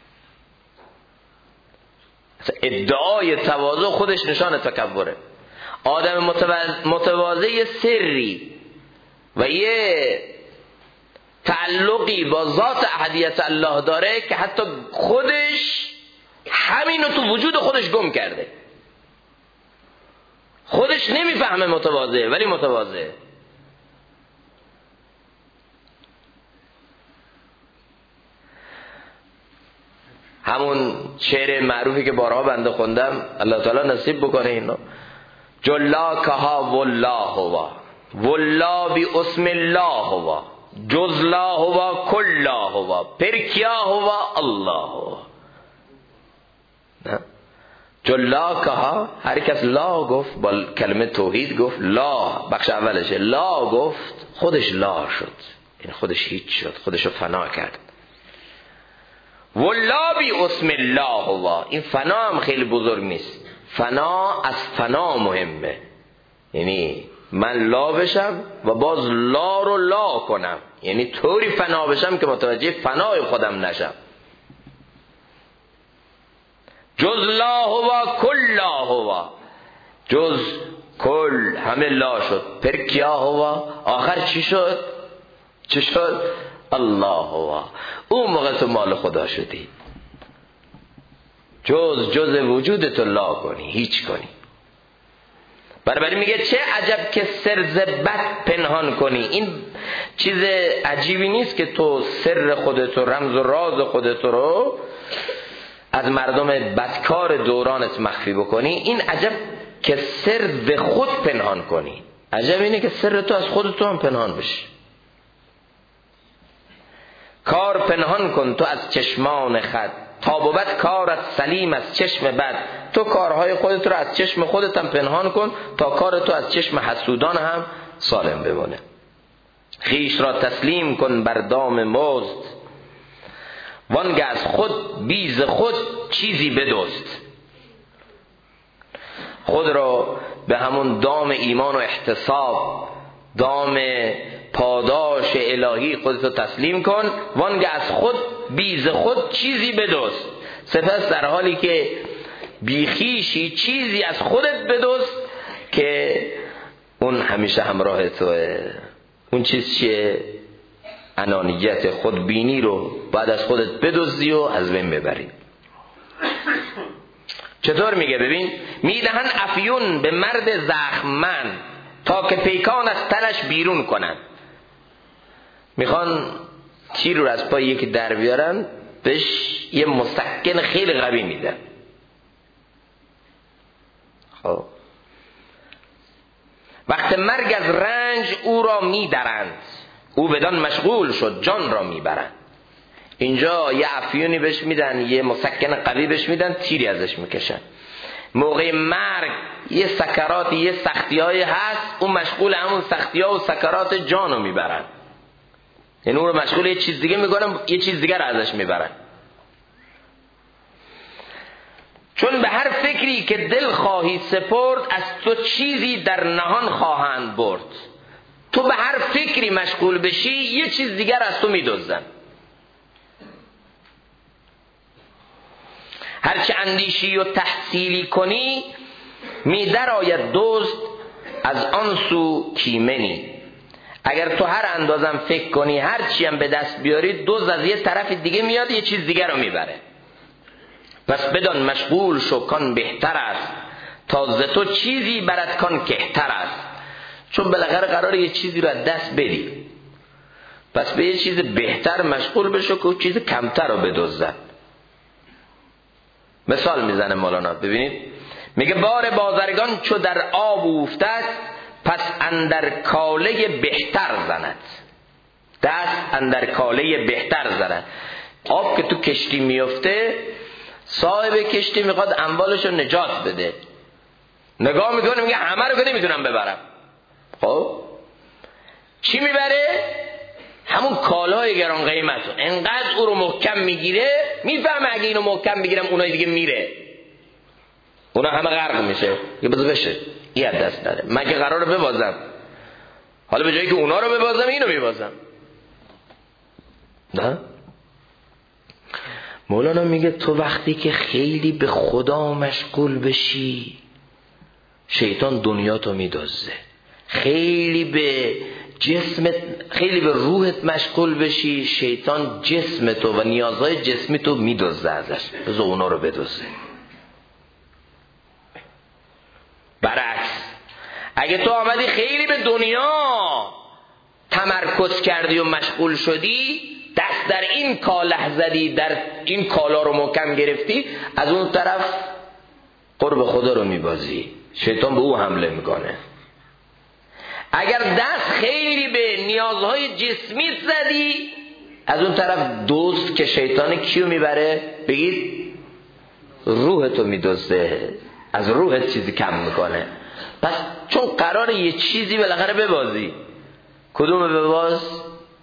ادعای تواضع خودش نشان تکبره. آدم متواضع سری و یه تعلقی با ذات احدیت الله داره که حتی خودش همینو تو وجود خودش گم کرده. خودش نمیفهمه متواضعه ولی متواضعه. همون شعر معروفی که بارها بنده خوندم، الله تعالی نصیب بکنه اینو. جلاکها والله هوا، والله بی اسم الله هوا، جز لا هوا کل لا هوا، پرکیا هوا الله هوا. جلاکها، هر کس لا گفت با کلمه توحید گفت لا، بخش اولشه لا گفت، خودش لا شد، این خودش هیچ شد، خودشو فنا کرد. والله بی اسم الله هوا، این فنا هم خیلی بزرگ نیست. فنا از فنا مهمه. یعنی من لا بشم و باز لا رو لا کنم، یعنی طوری فنا بشم که متوجه فنای خودم نشم. جز لا هوا کل لا هوا، جز کل همه لا شد، پر کیا هوا، آخر چی شد؟ چی شد؟ الله هوا. اون موقع تو مال خدا شدی. جز وجودت لا کنی، هیچ کنی. بنابراین میگه چه عجب که سر زبط پنهان کنی. این چیز عجیبی نیست که تو سر خودت و رمز و راز خودت رو از مردم بدکار دورانت مخفی بکنی. این عجب که سر به خود پنهان کنی. عجب اینه که سر تو از خودت هم پنهان بشه. کار پنهان کن تو از چشمان خود، تا بود کارت سلیم از چشم بد. تو کارهای خودت رو از چشم خودت هم پنهان کن تا کار تو از چشم حسودان هم سالم بمونه. خیش را تسلیم کن بر دام مزد، وانگه از خود بیز خود چیزی بدزد. خود را به همون دام ایمان و احتساب، دام پاداش الهی خودتو تسلیم کن. وانگه از خود بیز خود چیزی بدزد. سپس در حالی که بیخیشی چیزی از خودت بدزد که اون همیشه همراه توه. اون چیز چیه؟ انانیت، خودبینی رو بعد از خودت بدزدی و از بین ببری. چطور میگه؟ ببین، میدهن افیون به مرد زخممند تا که پیکان از تنش بیرون کنن. میخوان تیر رو از پای یکی در بیارن، بهش یه مسکن خیلی قوی میدن. خب وقت مرگ از رنج او را میدرند، او بدان مشغول شد جان را میبرند. اینجا یه افیونی بهش میدن، یه مسکن قوی بهش میدن، تیری ازش میکشن. موقع مرگ یه سکرات، یه سختی‌های هست، اون مشغول همون سختی‌ها و سکرات جانو میبرن. یعنی اون رو مشغول یه چیز دیگه میکنن، یه چیز دیگه رو ازش میبرن. چون به هر فکری که دل خواهی سپرد، از تو چیزی در نهان خواهند برد. تو به هر فکری مشغول بشی، یه چیز دیگر از تو میدزدن. هرچه اندیشی و تحصیلی کنی، می در آید دزد از آن سو کیمنی. اگر تو هر اندازم فکر کنی هر چی هم به دست بیاری، دزد از یه طرف دیگه میاد یه چیز دیگه رو میبره. پس بدان مشغول شو کان بهتر است، تا ز تو چیزی برد کان کهتر است. چون بالاخره قراره یه چیزی رو از دست بدی، پس به یه چیز بهتر مشغول بشو که چیز کمتر رو بدزدد. مثال میزنه مولانا، ببینید میگه بار بازرگان چو در آب اوفتد، پس اندر کاله بهتر زند. دست اندر کاله بهتر زند. آب که تو کشتی میفته، صاحب کشتی میخواد اموالش رو نجات بده، نگاه میکنه میگه همه رو که نمیتونم ببرم. خب چی میبره؟ همون کالای گران قیمت رو. انقدر او رو محکم میگیره، میفهمه اگه اینو محکم بگیرم اونای دیگه میره، اونا همه غرق میشه. یه بذار بشه این دست نده، من که قراره ببازم، حالا به جایی که اونا رو ببازم اینو میبازم. نه، مولانا میگه تو وقتی که خیلی به خدا مشغول بشی، شیطان دنیاتو میدزده. خیلی به جسمت، خیلی به روحت مشغول بشی، شیطان جسمتو و نیازهای جسمی تو میدزده ازش، بذار اونا رو بدزده. برعکس اگه تو آمدی خیلی به دنیا تمرکز کردی و مشغول شدی، دست در این کاله زدی، در این کالا رو محکم گرفتی، از اون طرف قرب خدا رو میبازی، شیطان به او حمله میکنه. اگر دست خیلی به نیازهای جسمیت زدی، از اون طرف دزد که شیطان کیو میبره؟ بگید روحتو میدزده، از روحت چیزی کم میکنه. پس چون قراره یه چیزی بالاخره ببازی، کدوم بباز؟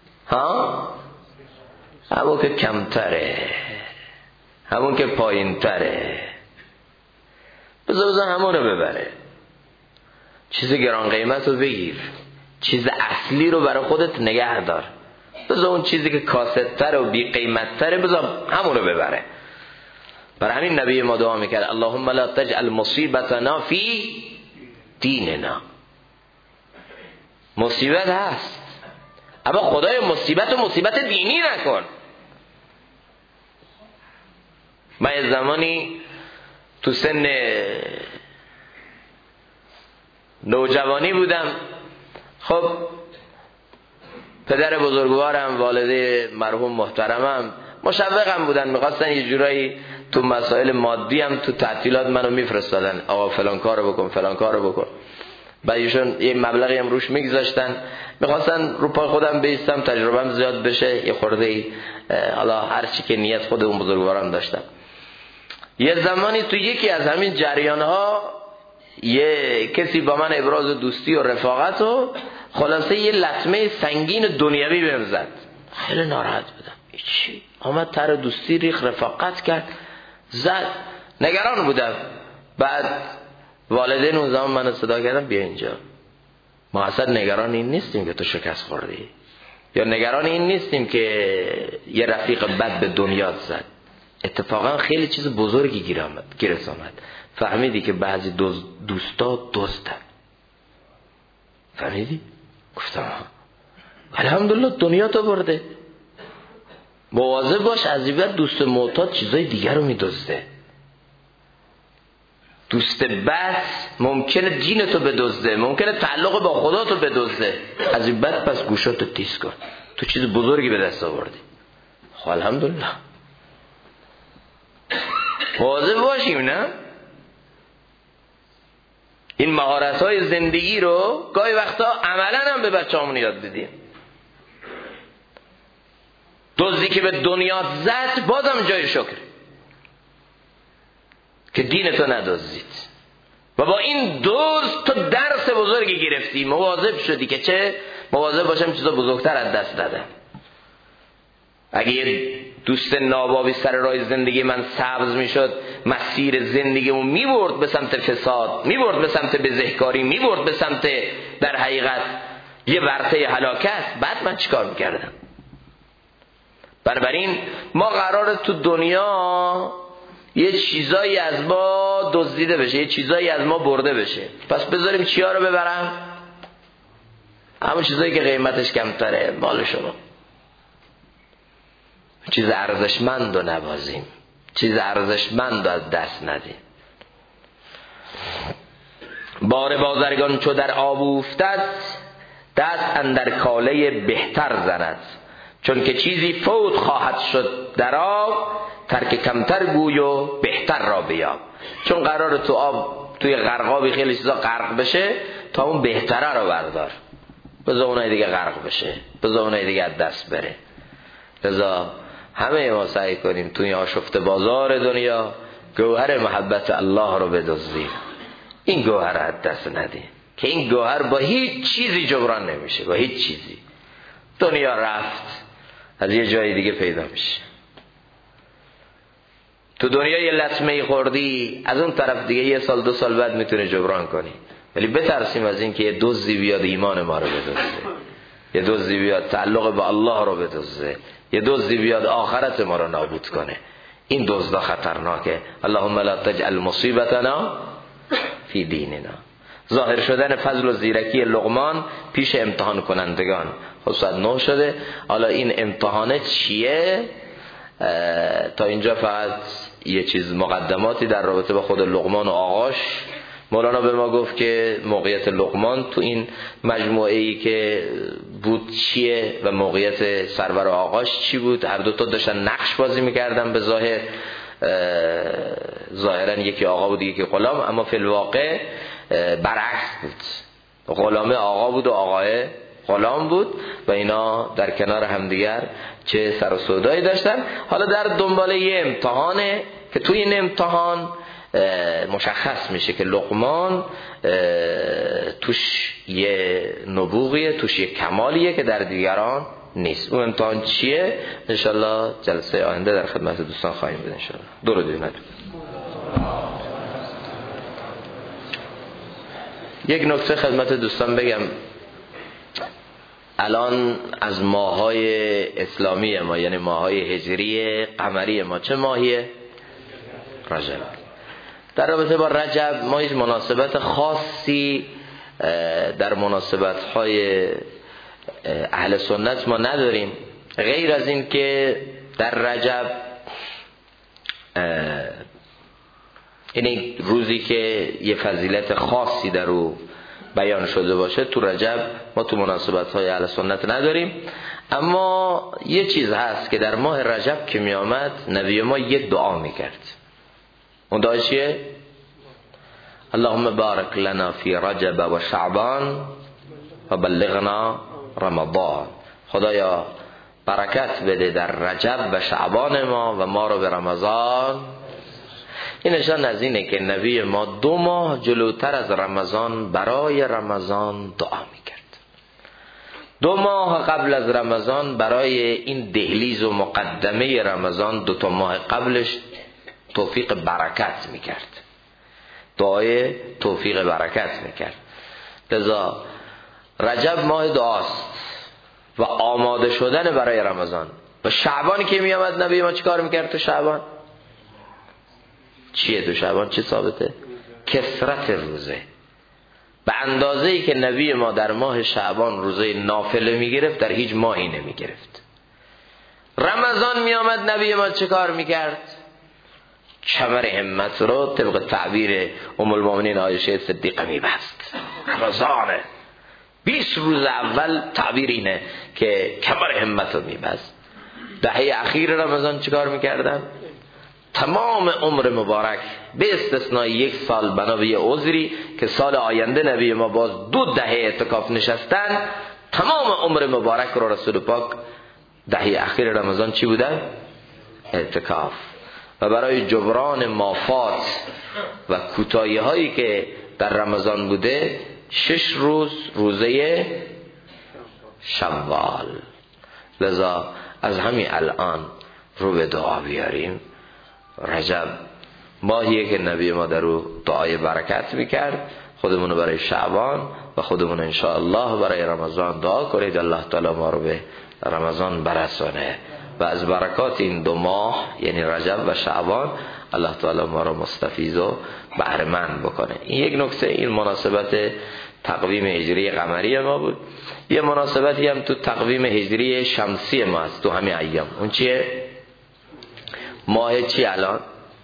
همون که کمتره، همون که پایین تره، بذار همون رو ببره. چیز گران قیمت رو بگیر، چیز اصلی رو برای خودت نگه دار، بذار اون چیزی که کاست‌تره و بی قیمت‌تره بذار همون رو ببره. برای همین نبی ما دعا میکرد اللهم لا تجعل مصیبتنا فی دیننا. مصیبت هست، اما خدای مصیبت دینی نکن. من یه زمانی تو سن نوجوانی بودم، خب پدر بزرگوارم، والده مرحوم محترمم مشوقم بودن، میخواستن یه جورایی تو مسائل مادی هم تو تعطیلات منو میفرستادن، آقا فلان کارو بکن فلان کارو بکن. بعد ایشون یه مبلغی هم روش میگذاشتن، میخواستن رو پای خودم بیستم، تجربهم زیاد بشه، یه خورده حالا هر چی که نیت خود اون بزرگوارم داشتم. یه زمانی تو یکی از همین جریان‌ها یه کسی با من ابراز دوستی و رفاقت و خلاصه یه لطمه سنگین دنیوی بهم زد. خیلی ناراحت بودم. چی؟ آمد تر دوستی ریخ، رفاقت کرد، زد. نگران بودم. بعد والدین اون زمان منو صدا کردن بیا اینجا. ما اصلا نگران این نیستیم که تو شکست خوردی، یا نگران این نیستیم که یه رفیق بد به دنیات زد. اتفاقا خیلی چیز بزرگی گیرت آمد. فهمیدی که بعضی دوستا دزدن. فهمیدی؟ گفتم الحمدلله دنیا تو برده. مواظب باش، از این بعد دوست معتاد چیزای دیگر رو میدزده. دوست بد ممکنه دینتو بدزده، ممکنه تعلق با خدا تو بدزده. از این بعد پس گوشاتو تیز کن، تو چیز بزرگی به دست آوردی. خب الحمدلله مواظب باشیم. نه این مهارت‌های زندگی رو گاهی وقتا عملاً هم به بچه‌هامون یاد بدیم. دزدی که به دنیا زد بازم جای شکر که دینتو ندزدید و با این دزد تو درس بزرگی گرفتی. مواظب شدی که چه؟ مواظب باشم چیزا بزرگتر از دست ندم. اگه یه دوست نابابی سر راه زندگی من سبز میشد، مسیر زندگیمو میبرد به سمت فساد، میبرد به سمت بزهکاری، میبرد به سمت در حقیقت یه ورطه هلاکت، بعد من چیکار میکردم؟ بنابراین ما قراره تو دنیا یه چیزایی از ما ما دزدیده بشه، یه چیزایی از ما برده بشه، پس بذاریم چیا رو ببرم؟ همون چیزایی که قیمتش کمتره مال شما. چیز ارزشمند رو نبازیم، چیز ارزشمند رو از دست ندیم. بار بازرگان چو در آب اوفتد، دست اندر کاله بهتر زند. چون که چیزی فوت خواهد شد در آب، ترک کمتر گوی و بهتر را بیاب. چون قرار تو آب، توی غرقابی خیلی چیزا غرق بشه، تا اون بهتره رو بردار، بذار اونای دیگه غرق بشه، بذار اونای دیگه از دست بره. لذا همه ما سعی کنیم توی آشفته بازار دنیا گوهر محبت الله رو بدزدیم، این گوهر از دست ندیم، که این گوهر با هیچ چیزی جبران نمیشه، با هیچ چیزی. دنیا رفت، از یه جای دیگه پیدا میشه. تو دنیا یه لطمه خوردی، از اون طرف دیگه 1 سال 2 سال بعد میتونه جبران کنی. ولی بترسیم از این که یه دزدی بیاد ایمان ما رو بدزده، یه دزدی بیاد تعلق به الله رو بدزده، یه دزدی بیاد آخرت ما رو نابود کنه. این دزدا خطرناکه. اللهم لا تجعل مصیبتنا فی دیننا. ظاهر شدن فضل و زیرکی لقمان پیش امتحان کنندگان. خب 9 شده. حالا این امتحانه چیه؟ تا اینجا فقط یه چیز مقدماتی در رابطه با خود لقمان و آقاش. مولانا به ما گفت که موقعیت لقمان تو این مجموعه ای که بود چیه و موقعیت سرور و آقاش چی بود. هر دوتا داشتن نقش بازی میکردن به ظاهر، ظاهرا یکی آقا بود یکی غلام، اما فی الواقع برعکس بود. غلام آقا بود و آقای غلام بود و اینا در کنار همدیگر چه سر و سودایی داشتن. حالا در دنبال یه امتحانه که توی این امتحان مشخص میشه که لقمان توش یه نبوغیه، توش یه کمالیه که در دیگران نیست. اون امتحان چیه؟ انشالله جلسه آینده در خدمت دوستان خواهیم بود انشالله. درود بر یک نکته خدمت دوستان بگم. الان از ماهای اسلامی ما، یعنی ماهای هجری قمری ما، چه ماهیه؟ رجب. در رابطه با رجب ما هیچ مناسبت خاصی در مناسبت‌های اهل سنت ما نداریم، غیر از این که در رجب این روزی که یه فضیلت خاصی در او بیان شده باشه، تو رجب ما تو مناسبت‌های اهل سنت نداریم. اما یه چیز هست که در ماه رجب که می آمد نبی ما یه دعا میکرد. اون دعا چیه؟ اللهم بارک لنا فی رجب و شعبان و بلغنا رمضان. خدایا برکت بده در رجب و شعبان ما و ما رو به رمضان. این نشان از اینه که نبی ما 2 ماه جلوتر از رمضان برای رمضان دعا میکرد. 2 ماه قبل از رمضان برای این دهلیز و مقدمه رمضان 2 ماه قبلش توفیق برکت میکرد، دعای توفیق برکت میکرد. لذا رجب ماه دعاست و آماده شدن برای رمضان. و شعبان که میامد نبی ما چیکار میکرد تو شعبان؟ چیه تو شعبان؟ چه ثابته؟ کثرت روزه. به اندازه‌ای که نبی ما در ماه شعبان روزه نافله میگرفت در هیچ ماهی نمیگرفت. رمضان میامد نبی ما چه کار میکرد؟ کمر همت رو طبق تعبیر ام المؤمنین عایشه صدیقه میبست. رمضانه 20 روز اول تعبیر اینه که کمر همت رو میبست. دهه اخیر رمضان چه کار میکردن؟ تمام عمر مبارک به استثنای 1 سال بنا به یه عذری که سال آینده نبی ما باز 2 دهه اعتکاف نشستن، تمام عمر مبارک رو رسول پاک دهه اخیر رمضان چی بودن؟ اعتکاف. و برای جبران مافات و کوتاهی هایی که در رمضان بوده 6 روز روزه شوال. لذا از همین الان رو به دعا بیاریم. رجب ماهیه که نبی ما در او دعای برکت میکرد. خودمونو برای شعبان و خودمون انشاءالله برای رمضان دعا کنید الله تعالی ما رو به رمضان برسونه. و از برکات این 2 ماه یعنی رجب و شعبان الله تعالی ما را مستفیض و بهره‌مند بکنه. این یک نکته، این مناسبت تقویم هجری قمری ما بود. یه مناسبتی هم تو تقویم هجری شمسی ما است تو همین ایام. اون چیه؟ ماه چی الان؟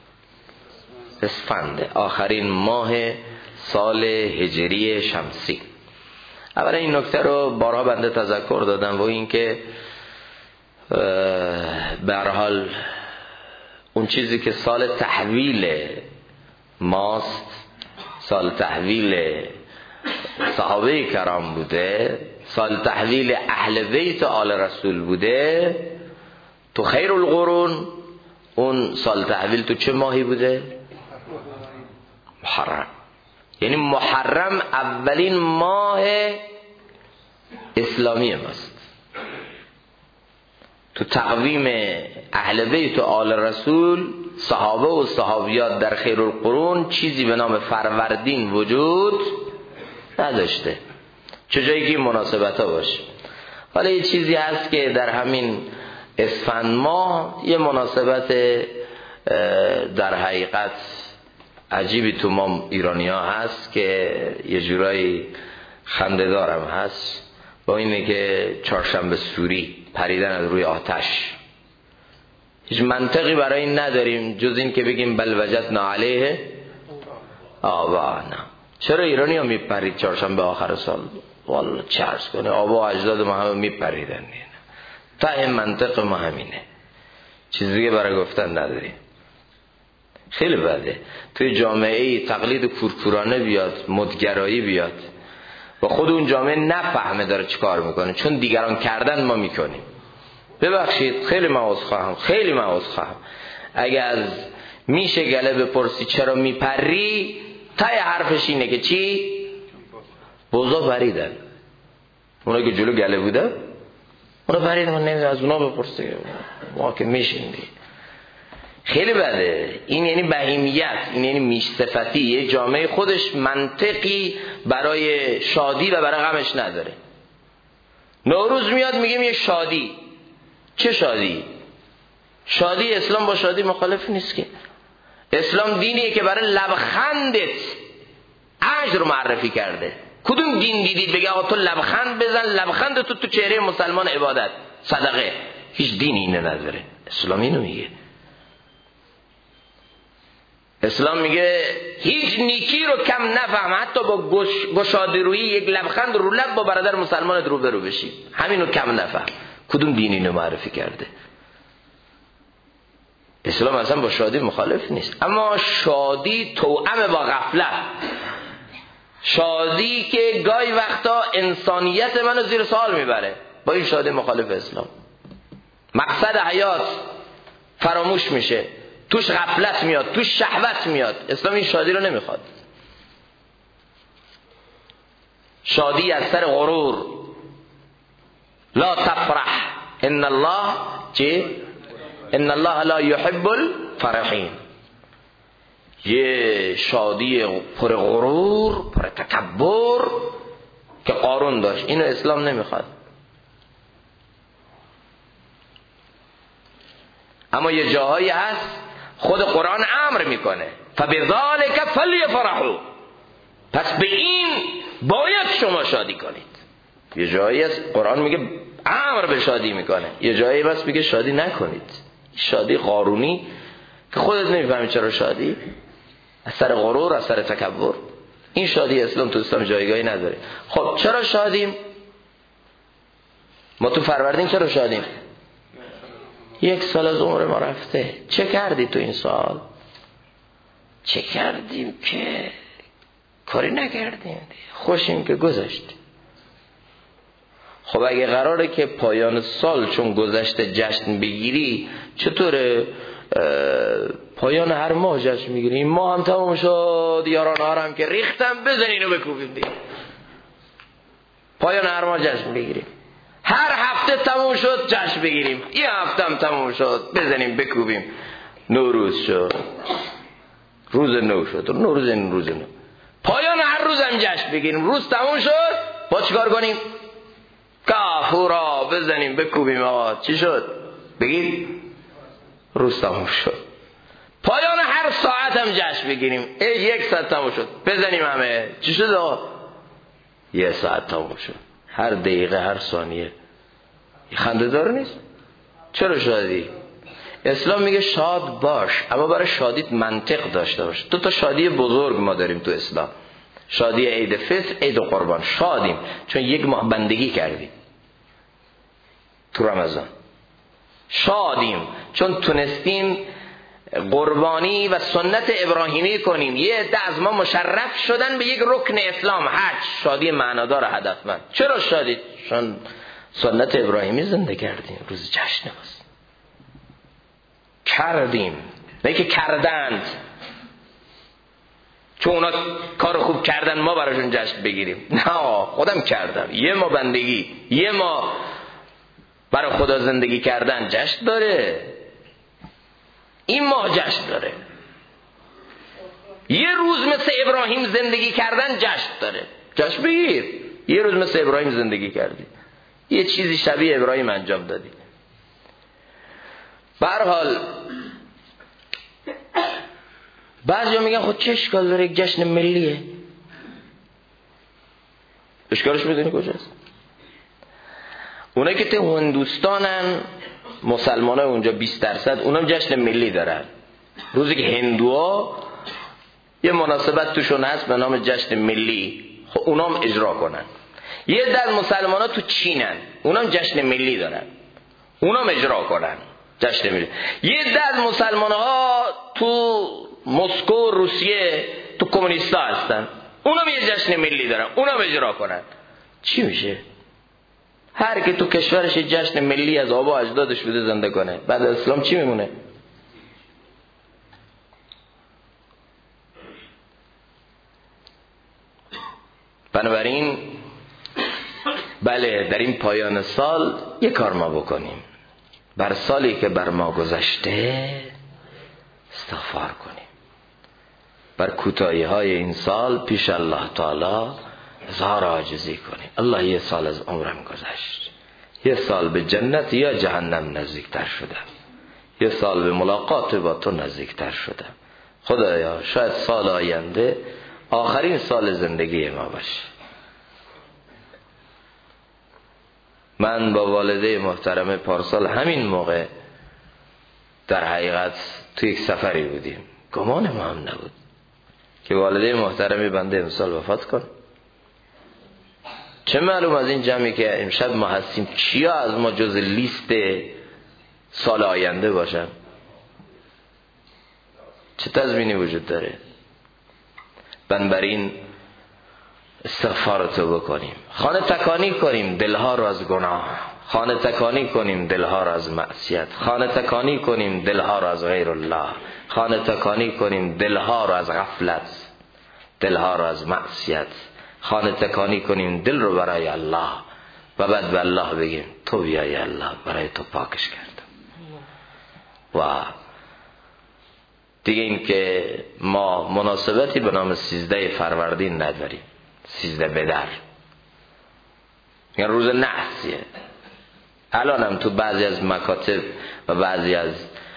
اسفند، آخرین ماه سال هجری شمسی. اولا این نکته رو بارها بنده تذکر دادم و این که به هر حال اون چیزی که سال تحویل ماست، سال تحویل صحابه کرام بوده، سال تحویل اهل بیت آل رسول بوده، تو خیر القرون اون سال تحویل تو چه ماهی بوده؟ محرم. یعنی محرم اولین ماه اسلامی ماست. تو تقویم اهل بیت و آل رسول، صحابه و صحابیات در خیر القرون چیزی به نام فروردین وجود نداشته. چه جایی که مناسبت ها باشه. ولی یه چیزی هست که در همین اسفند ماه یه مناسبت در حقیقت عجیبی تو ما ایرانی ها هست که یه جورایی خنده‌دارم هست، با اینه که چهارشنبه سوری، پریدن از روی آتش. هیچ منطقی برای این نداریم جز این که بگیم بل وجدنا علیه آباءنا. چرا ایرانی ها میپرید چهارشنبه آخر سال؟ والله چه عرض کنه، آبا و اجداد ما همه میپریدن. ته منطق ما همینه، چیزی دیگه برای گفتن نداریم. خیلی بده توی جامعه تقلید کورکورانه بیاد، مدگرایی بیاد و خود اون جامعه نفهمه داره چیکار میکنه، چون دیگران کردن ما میکنیم. ببخشید، خیلی من عذرخواهم. اگه از میشه گله بپرسی چرا میپری، تای حرفش اینه که چی؟ بوزا پریدن. اونا که جلو گله بوده اونا پریدن، من نمیدونم از اونا بپرسی، ما که میشیندی. خیلی بده. این یعنی بهیمیت، این یعنی میش صفتی. یه جامعه خودش منطقی برای شادی و برای غمش نداره. نوروز میاد میگیم یه شادی. چه شادی؟ شادی اسلام با شادی مخالف نیست که. اسلام دینیه که برای لبخندت اجر معرفی کرده. کدوم دین دیدید بگه آقا تو لبخند بزن، لبخند تو چهره مسلمان عبادت صدقه؟ هیچ دینی اینو نداره. اسلام اینو میگه. اسلام میگه هیچ نیکی رو کم نفهم، حتی با گشاده رویی یک لبخند رو لب با برادر مسلمانت روبرو بشی، همینو کم نفهم. کدوم دین اینو معرفی کرده؟ اسلام اصلا با شادی مخالف نیست، اما شادی توأم با غفلت، شادی که گاهی وقتا انسانیت منو زیر سوال میبره، با این شادی مخالف اسلام. مقصد حیات فراموش میشه، توش غفلت میاد، توش شهوت میاد. اسلام این شادی رو نمیخواد. شادی از سر غرور. لا تفرح ان الله چی؟ ان الله لا يحب الفرحین. یه شادی پر غرور، پر تکبر که قارون داشت، اینو اسلام نمیخواد. اما یه جاهایی هست خود قرآن امر میکنه فبذالک فلیفرحوا، پس به این باید شما شادی کنید. یه جایی هست قرآن میگه امر به شادی میکنه، یه جایی بس میگه شادی نکنید. شادی قارونی که خودت نمیفهمی چرا شادی، از سر غرور، از سر تکبر. این شادی اسلام تو اسلام جایگاهی نداره. خب چرا شادیم؟ ما تو فروردین چرا شادیم؟ 1 سال از عمر ما رفته. چه کردی تو این سال؟ چه کردیم که کاری نکردیم؟ خوشیم که گذشت. خب اگه قراره که پایان سال چون گذشته جشن بگیری، چطوره پایان هر ماه جشن میگیریم؟ ما هم تمام شد، یاران هم که ریختم بزن اینو بکوبیم دیگه. پایان هر ماه جشن بگیریم، هر هفته تمام شد جشن بگیریم، یه هفته هم تمام شد بزنیم بکوبیم. نوروز شد، روز نو شد، نوروز این روز نو، پایان هر روز هم جشن بگیریم. روز تمام شد با چیکار کنیم؟ کافورا بزنیم بکوبیم. آقا چی شد؟ بگید روز تموم شد. پایان هر ساعت هم جشن بگیریم، 1 ساعت تموم شد، بزنیم همه چی شد؟ 1 ساعت تموم شد. هر دقیقه هر ثانیه خنده دار نیست؟ چرا شادی؟ اسلام میگه شاد باش، اما برای شادیت منطق داشته باش. 2 تا شادی بزرگ ما داریم تو اسلام، شادی عید فطر، عید قربان. شادیم چون 1 ماه بندگی کردیم تو رمضان. شادیم چون تونستیم قربانی و سنت ابراهیمی کنیم. یه عده از ما مشرف شدن به 1 رکن اسلام، حج. شادی معنادار هدفمند. چرا شادی؟ چون سنت ابراهیمی زنده کردیم. روز جشن ماست. کردیم، نه که کردند، چون اونا کار خوب کردن ما براشون جشن بگیریم. نه، خودم کردم. 1 ماه بندگی، 1 ماه برای خدا زندگی کردن جشن داره. این ماه جشن داره. 1 روز مثل ابراهیم زندگی کردن جشن داره. جشن بگیر. 1 روز مثل ابراهیم زندگی کردی، یه چیزی شبیه ابراهیم انجام دادی. به هر حال بعضیا میگن خود چه اشکال داره، یک جشن ملیه. اشکالش میدونی کجاست؟ اونایی که تو هندوستانن، مسلمانای اونجا 20%، اونم جشن ملی دارن. روزی که هندوها یه مناسبت توشون هست به نام جشن ملی، خب اونام اجرا کنن. یه در مسلمانا تو چینن، اونام جشن ملی دارن، اونام اجرا کنن جشن ملی. یه در مسلمانها تو مسکو، روسیه، تو کمونیستا هستن، اونام یه جشن ملی دارن، اونام اجرا کنن. چی میشه؟ هر که تو کشورش جشن ملی از آبا اجدادش بوده زنده کنه، بعد از اسلام چی میمونه؟ بنابراین بله، در این پایان سال یک کار ما بکنیم، بر سالی که بر ما گذشته استغفار کنیم، بر کوتاهی های این سال پیش الله تعالی اظهار عاجزی کنیم. الله 1 سال از عمرم گذشت، 1 سال به جنت یا جهنم نزدیکتر شدم، 1 سال به ملاقات با تو نزدیکتر شدم. خدایا شاید سال آینده آخرین سال زندگی ما باشه. من با والده محترم پارسال همین موقع در حقیقت تو یک سفری بودیم، گمان ما هم نبود که والده محترمی بنده امسال وفات کن. چه معلوم از این جمعی که امشب ما هستیم کیا از ما جز لیست سال آینده باشن؟ چه تضمینی وجود داره؟ بنابراین استغفارتو بکنیم، خانه تکانی کنیم دلها رو از گناه، خانه تکانی کنیم دلها رو از معصیت، خانه تکانی کنیم دلها رو از غیر الله، خانه تکانی کنیم دلها رو از غفلت، دلها رو از معصیت، خانه تکانی کنیم دل رو برای الله و بعد به الله بگیم تو بیای الله، برای تو پاکش کردم. و دیگه این که ما مناسبتی به نام 13 فروردین نداریم. 13 بدر یعنی روز نحسیه. الان هم تو بعضی از مکاتب و بعضی از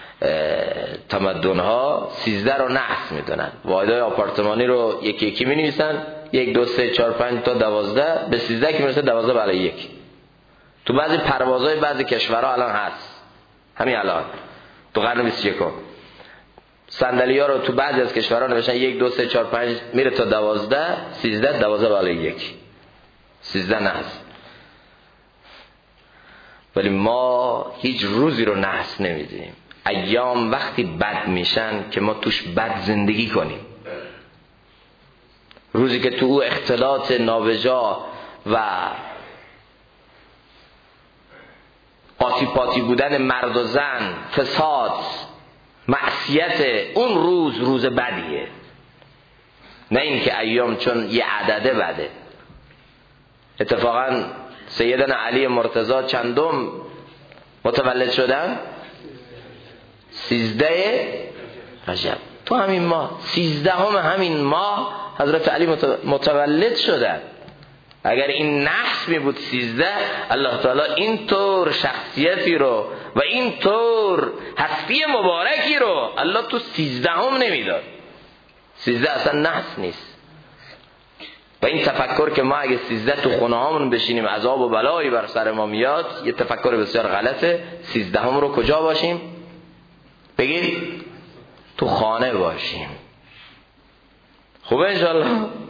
تمدن‌ها 13 رو نحس میدونن. واحدهای آپارتمانی رو یکی یکی می نویسن، 1 2 3 4 5 تا 12، به 13 که میرسه 12 برای 1. تو بعضی پروازهای بعضی کشورها الان هست، همین الان تو قرن 21 صندلی‌ها رو تو بعضی از کشورها نوشتن 1 2 3 4 5 میره تا 12 13 12 بالای 1 13 نحس. ولی ما هیچ روزی رو نحس نمیدیم. ایام وقتی بد میشن که ما توش بد زندگی کنیم. روزی که تو او اختلاط نابجا و قاطی پاتی بودن مرد و زن، فساد، معصیت، اون روز بدیه. نه این که ایام چون یه عدده بده. اتفاقا سیدنا علی مرتضی چندم متولد شدن؟ 13 رجب. تو همین ماه 13 همین ماه حضرت علی متولد شدن. اگر این نحس می بود 13، الله تعالی این طور شخصیتی رو و این طور هستی مبارکی رو الله تو 13 هم نمیداد. 13 اصلا نحس نیست. و این تفکر که ما اگه 13 تو خونه هامون بشینیم عذاب و بلایی بر سر ما میاد، یه تفکر بسیار غلطه. 13 هم رو کجا باشیم؟ بگید تو خانه باشیم. خوبه انشالله.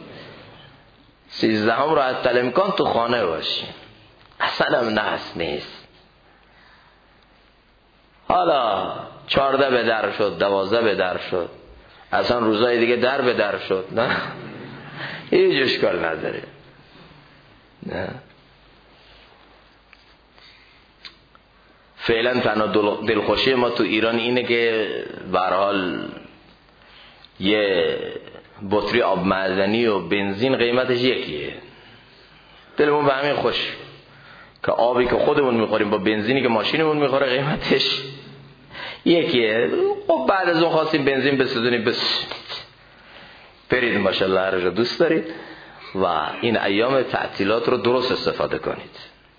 13 هم رو از امکان تو خانه باشیم، اصلا هم نحس نیست. حالا 14 به در شد، 12 به در شد، اصلا روزای دیگه در به در شد، نه هیچ اشکال نداره. نه فعلا تنها دلخوشی ما تو ایران اینه که به هر حال یه بطری آب معدنی و بنزین قیمتش یکیه. دلمون به همین خوش که آبی که خودمون میخوریم با بنزینی که ماشینمون میخوره قیمتش یکیه. خب بعد از اون خواستیم بنزین بسوزونیم، بس برید ماشاءالله هر جا دوست دارید و این ایام تعطیلات رو درست استفاده کنید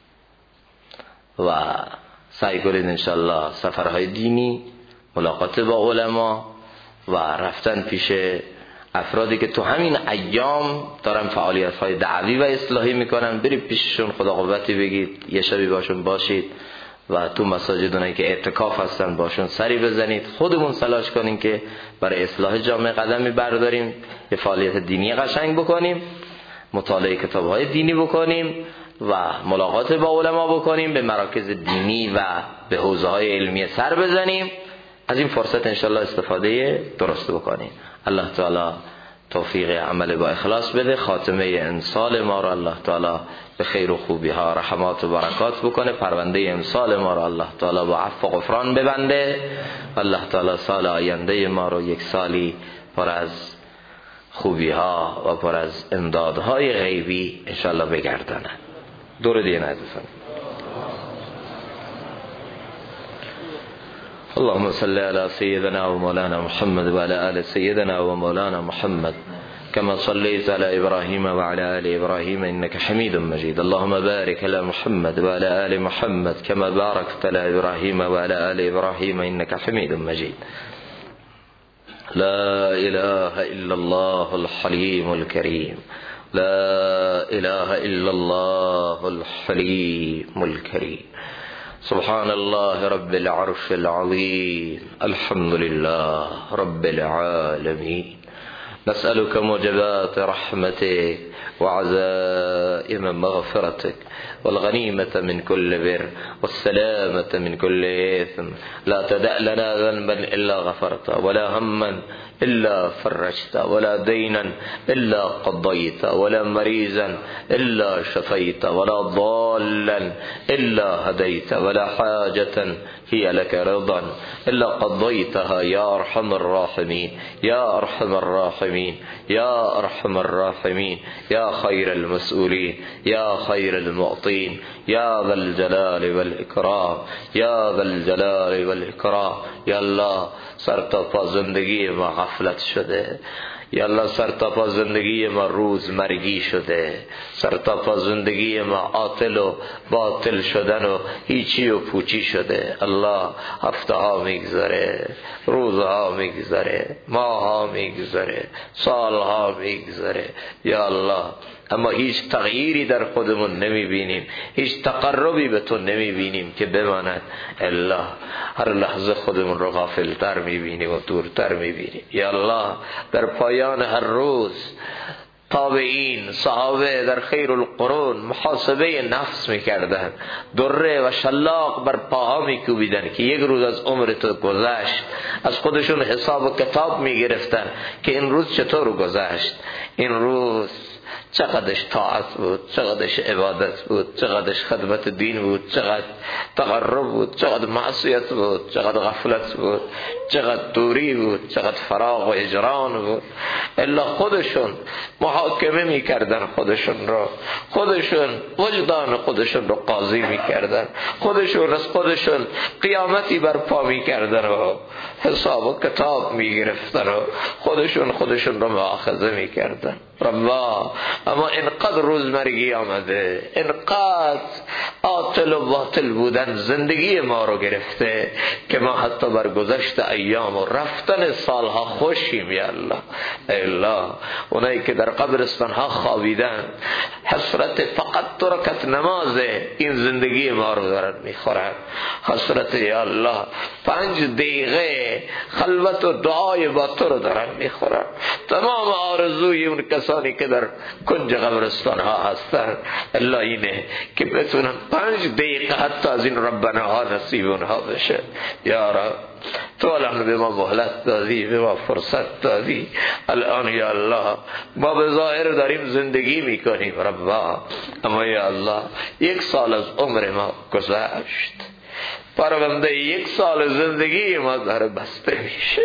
و سعی کنید انشالله سفرهای دینی، ملاقات با علما و رفتن پیش افرادی که تو همین ایام دارن فعالیت‌های دعوی و اصلاحی میکنن، برید پیششون خدا قوتی بگید، یه شبی باشون باشید و تو مساجد اونایی که اعتکاف هستن باشون سری بزنید. خودمون تلاش کنیم که برای اصلاح جامعه قدمی برداریم، یه فعالیت دینی قشنگ بکنیم، مطالعه کتاب‌های دینی بکنیم و ملاقات با علما بکنیم، به مراکز دینی و به حوزه‌های علمی سر بزنیم. از این فرصت انشالله استفاده درست بکنیم. الله تعالی توفیق عمل با اخلاص بده. خاتمه امسال ما رو الله تعالی به خیر و خوبی ها، رحمات و برکات بکنه. پرونده امسال ما رو الله تعالی با عفو و غفران ببنده. الله تعالی سال آینده ما رو یک سالی پر از خوبی ها و پر از امدادهای غیبی انشالله بگردانه. دور دیگه ندیدن. اللهم صل على سيدنا ومولانا محمد وعلى آل سيدنا ومولانا محمد كما صليت على إبراهيم وعلى آل إبراهيم إنك حميد مجيد. اللهم بارك على محمد وعلى آل محمد كما باركت على إبراهيم وعلى آل إبراهيم إنك حميد مجيد. لا إله إلا الله الحليم الكريم. لا إله إلا الله الحليم الكريم. سبحان الله رب العرش العظيم. الحمد لله رب العالمين. نسألك موجبات رحمتك وعزائم مغفرتك والغنيمة من كل بر والسلامة من كل إثم. لا تدع لنا ذنبا إلا غفرته ولا هما إلا فرجت ولا دينا إلا قضيت ولا مريضا إلا شفيت ولا ضالا إلا هديت ولا حاجة هي لك رضا إلا قضيتها يا أرحم الراحمين يا أرحم الراحمين يا أرحم الراحمين يا خير المسؤولين يا خير المعطين يا ذا الجلال والإكرام يا ذا الجلال والإكرام. يا الله سرتاپا زندگی ما غفلت شده، یا الله سرتاپا زندگی ما روزمرگی شده، سرتاپا زندگی ما عاطل و باطل شدن و هیچی و پوچی شده. الله هفته ها میگذره، روزها میگذره، ماه ها میگذره، سال ها میگذره یا الله، اما هیچ تغییری در خودمون نمیبینیم، هیچ تقربی به تو نمیبینیم که بماند. الله هر لحظه خودمون رو غافلتر میبینیم و دورتر میبینیم. یا الله در پایان هر روز تابعین صحابه در خیر القرون محاسبه نفس میکردن، دره و شلاق بر پاها میکوبیدن که یک روز از عمر تو گذشت. از خودشون حساب و کتاب میگرفتن که این روز چطور گذشت، این روز چقدرش طاعت بود، چقدرش عبادت بود، چقدرش خدمت دین بود، چقدر تقرب بود، چقدر معصیت بود، چقدر غفلت بود، چقدر دوری بود، چقدر فراغ و هجران بود. الا خودشون محاکمه میکردن خودشون رو، خودشون وجدان خودشون رو قاضی میکردن، خودشون از خودشون قیامتی برپا میکردن و حساب و کتاب میگرفتن و خودشون رو مؤاخذه میکردن. ربا اما اینقدر روزمرگی آمده، اینقدر عاطل و باطل بودن زندگی ما رو گرفته که ما حتی بر گذشت ایام و رفتن سالها خوشیم. یا الله، ای الله، اونایی که در قبرستان ها خوابیدن حسرت فقط ترکت نماز این زندگی ما رو دارن میخورن. حسرت یا الله 5 دقیقه خلوت و دعای با تو رو دارن میخورن. تمام آرزوی اون کسانی که در کنج قبرستان ها هستن الله اینه که بتونن 5 دقیقه حتی از این ربنا ها نصیب اونها بشه. یا رب تو الان به ما مهلت دادی، به ما فرصت دادی. الان یا الله ما به ظاهر داریم زندگی میکنیم ربا، اما یا الله 1 سال از عمر ما گذشت. پرونده 1 سال زندگی ما داره بسته میشه.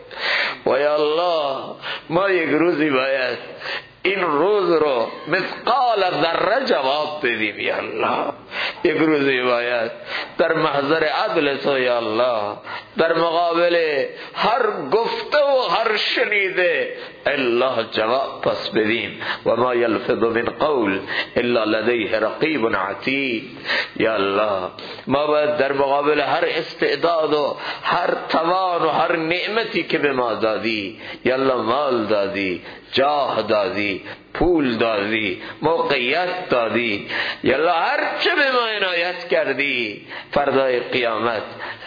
و یا الله ما یک روزی باید این روز رو مثقال ذره جواب بدیم. یا الله یک روزی باید در محضر عدل تو یا الله در مقابل هر گفته و هر شنیده الله جواب پس بدیم. و ما یلفظ من قول الا لدیه رقیب عتید. یا الله ما باید در مقابل هر استعداد و هر توان و هر نعمتی که به ما دادی، یا الله مال دادی، جاه دادی، پول دادی، موقعیت دادی، یا الله هر چه به ما عنایت کردی، فردای قیامت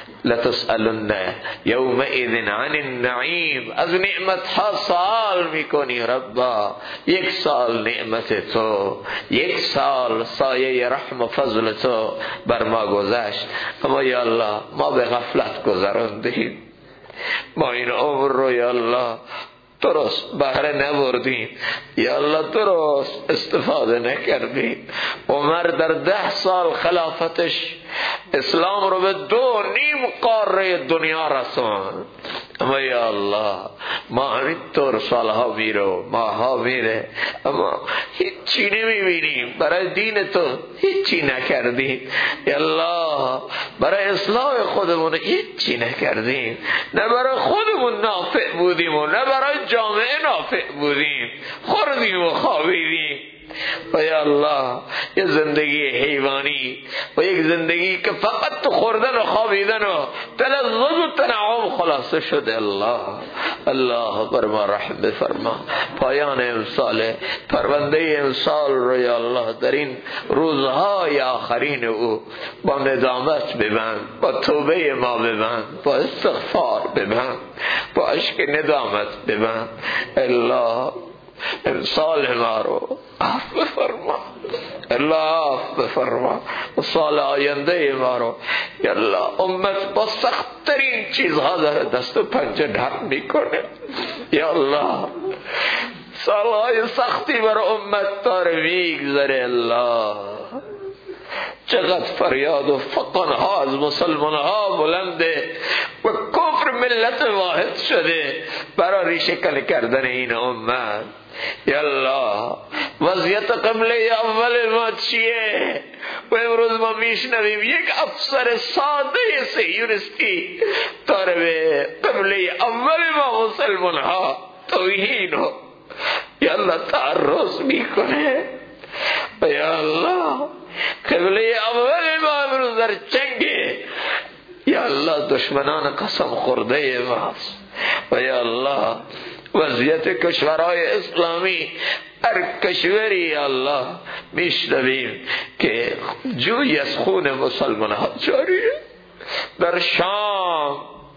لتسألن یومئذ عن النعیم، از نعمت ها سوال میکنی ربا. 1 سال نعمت تو، 1 سال سایه رحم و فضل تو بر ما گذشت، اما یا الله ما به غفلت گذراندیم. ما این عمر رو یا الله درست بهره نبردیم، یا الله درست استفاده نکردیم. عمر در 10 سال خلافتش اسلام رو به 2.5 قاره دنیا رسوند، اما یا الله ما همینطور سالها میره و ماها میره اما هیچی نمیبینیم. برای دین تو هیچی نکردیم یا الله، برای اصلاح خودمون هیچی نکردیم، نه برای خودمون نافع بودیم و نه برای جامعه نافع بودیم، خوردیم و خوابیدیم. و یا الله یه زندگی حیوانی و یک زندگی که فقط تو خوردن و خوابیدن و تلذذ و تنعم خلاصه شده. الله بر ما رحم بفرما. پایان امسال پرونده امسال رو یا الله در این روزهای آخرین او با ندامت ببند، با توبه ما ببند، با استغفار ببند، با عشق ندامت ببند. الله امسال ما رو عفو بفرما، الله عفو بفرما. و سال آینده ما رو یا الله امت با سخت ترین چیزها داره دست و پنجه نرم میکنه. یا الله سالهای سختی بر امت داره میگذره. الله چقدر فریاد و فقانها از مسلمانها بلنده و کفر ملت واحد شده برای ریشه کن کردن این امت. یا الله وضعیت قبله اول ما چیه؟ و امروز ما میشنویم یک افسر ساده صهیونیستی داره به قبله اول ما مسلمان ها توهین و یا الله تعرض میکنه. و یا الله قبله اول ما امروز در جنگه. یا الله دشمنان قسم خورده ماست. و یا الله وضعیت کشورهای اسلامی هر کشوری یا الله میشنویم که جوی از خون مسلمان ها جاریه. در شام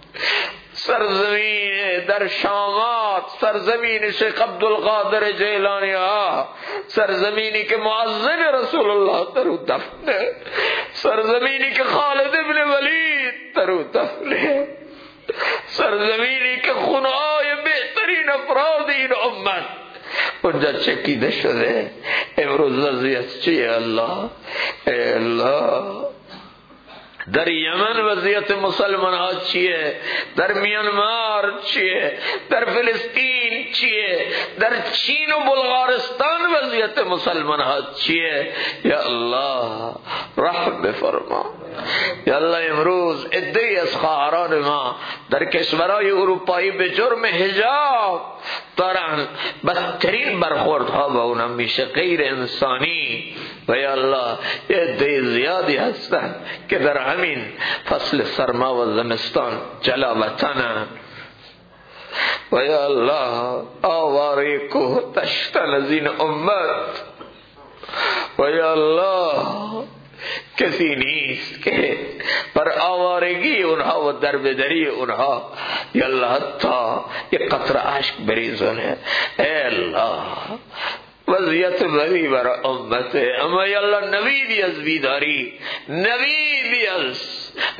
سرزمین، در شامات سرزمین شیخ عبدالقادر جیلانی ها، سرزمینی که معظم رسول الله در او دفنه، سرزمینی که خالد ابن ولید در او دفنه، سرزمینی که خونه‌های بهترین افراد این امت اونجا چکیده شده. امروز وضعیت چیه الله؟ ای الله در یمن وضعیت مسلمان ها چیه؟ در میانمار چیه؟ در فلسطین چیه؟ در چین و بلغارستان وضعیت مسلمان ها چیه؟ یا الله رحم بفرما. یا الله امروز عده‌ای از خواهران ما در کشورهای اروپایی به جرم حجاب دارن بدترین برخوردها با اونم میشه غیر انسانی و یا الله عده زیادی هستن که در همین فصل سرما و زمستان جلاوطنن و یا الله آواره کوه تشتن از این امت و یا الله کسی نیست که بر آوارگی اونها و دربدری اونها یا الله حتی یک قطره اشک بریزونه. ای الله وضعیت بدی برای امته، اما یا الله نویدی از بیداری، نویدی از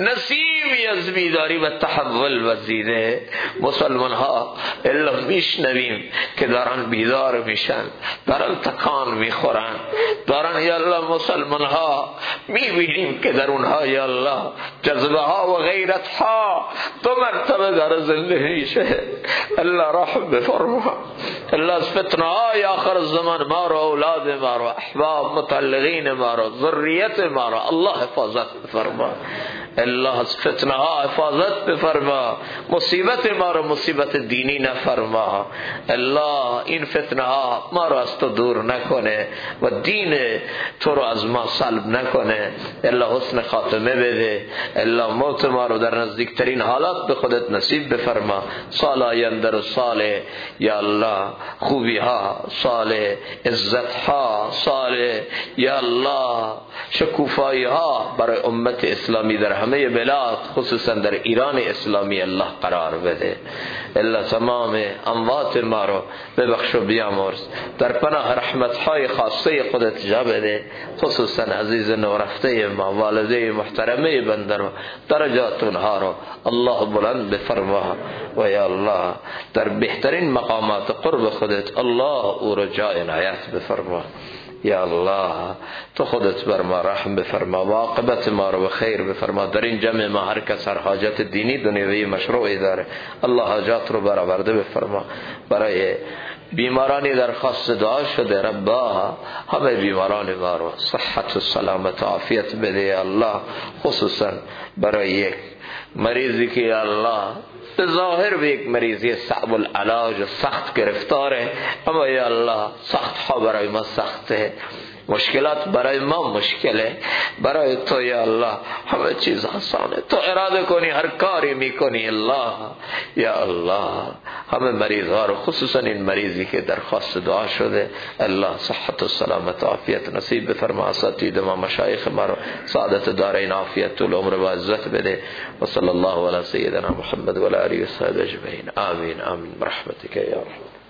نصیبی از بیداری و تحول وزیده. مسلمان ها الا میشنویم که دارن بیدار میشن، دارن تکان میخورن، دارن یا الله مسلمان ها میبینیم که در اونها یا الله جذبه ها و غیرت ها دو مرتبه داره زنده میشه. الله رحم بفرما. الله از فتنه های آخر زمان ما رو، اولاد ما رو، احباب متعلقین ما رو، ذریت ما رو الله حفاظت بفرما. الله از فتنه ها حفاظت بفرما. مصیبت ما رو مصیبت دینی نفرما. الله این فتنه ها ما رو از تو دور نکنه و دین تو رو از ما سلب نکنه. الله حسن خاتمه بده. الله موت ما رو در نزدیکترین حالات به خودت نصیب بفرما. سال آینده رو سال یا الله خوبی ها، سال عزت ها، سال یا الله شکوفایی ها برای امت اسلامی در همه بلاد خصوصا در ایران اسلامی الله قرار بده. الله تمام اموات ما رو ببخش و بیامرز، در پناه رحمتهای خاصه خودت جا بده. خصوصا عزیز نورفته ما، والده محترمه بنده رو درجات اونها رو الله بلند بفرما و یا الله در بهترین مقامات قرب خودت الله او رو جای عنایت بفرما. یا الله تو خودت بر ما رحم بفرما و عاقبت ما رو بخیر بفرما. در این جمع ما هر کس هر حاجت دینی دنیوی مشروعی داره الله حاجات رو برآورده بفرما. برای بیمارانی درخواست دعا شده ربا همه بیماران ما رو صحت و سلامت و عافیت بده یا الله. خصوصا برای یک مریضی که یا الله به ظاهر به یک مریضی صعب العلاج و سخت گرفتاره، اما یا الله سخت ها برای ما سخته، مشکلات برای ما مشکله، برای تو یا الله همه چیز آسانه. تو اراده کنی هر کاری میکنی الله. یا الله همه مریض ها رو خصوصا این مریضی که درخواست دعا شده الله صحت و سلامت و عافیت نصیب بفرما. اساتید ما مشایخ ما رو سعادت دارین عافیت طول عمر و عزت بده. و صلی الله علی سیدنا محمد و علی آله و صحبه اجمعین. آمین آمین برحمتک یا رحمت.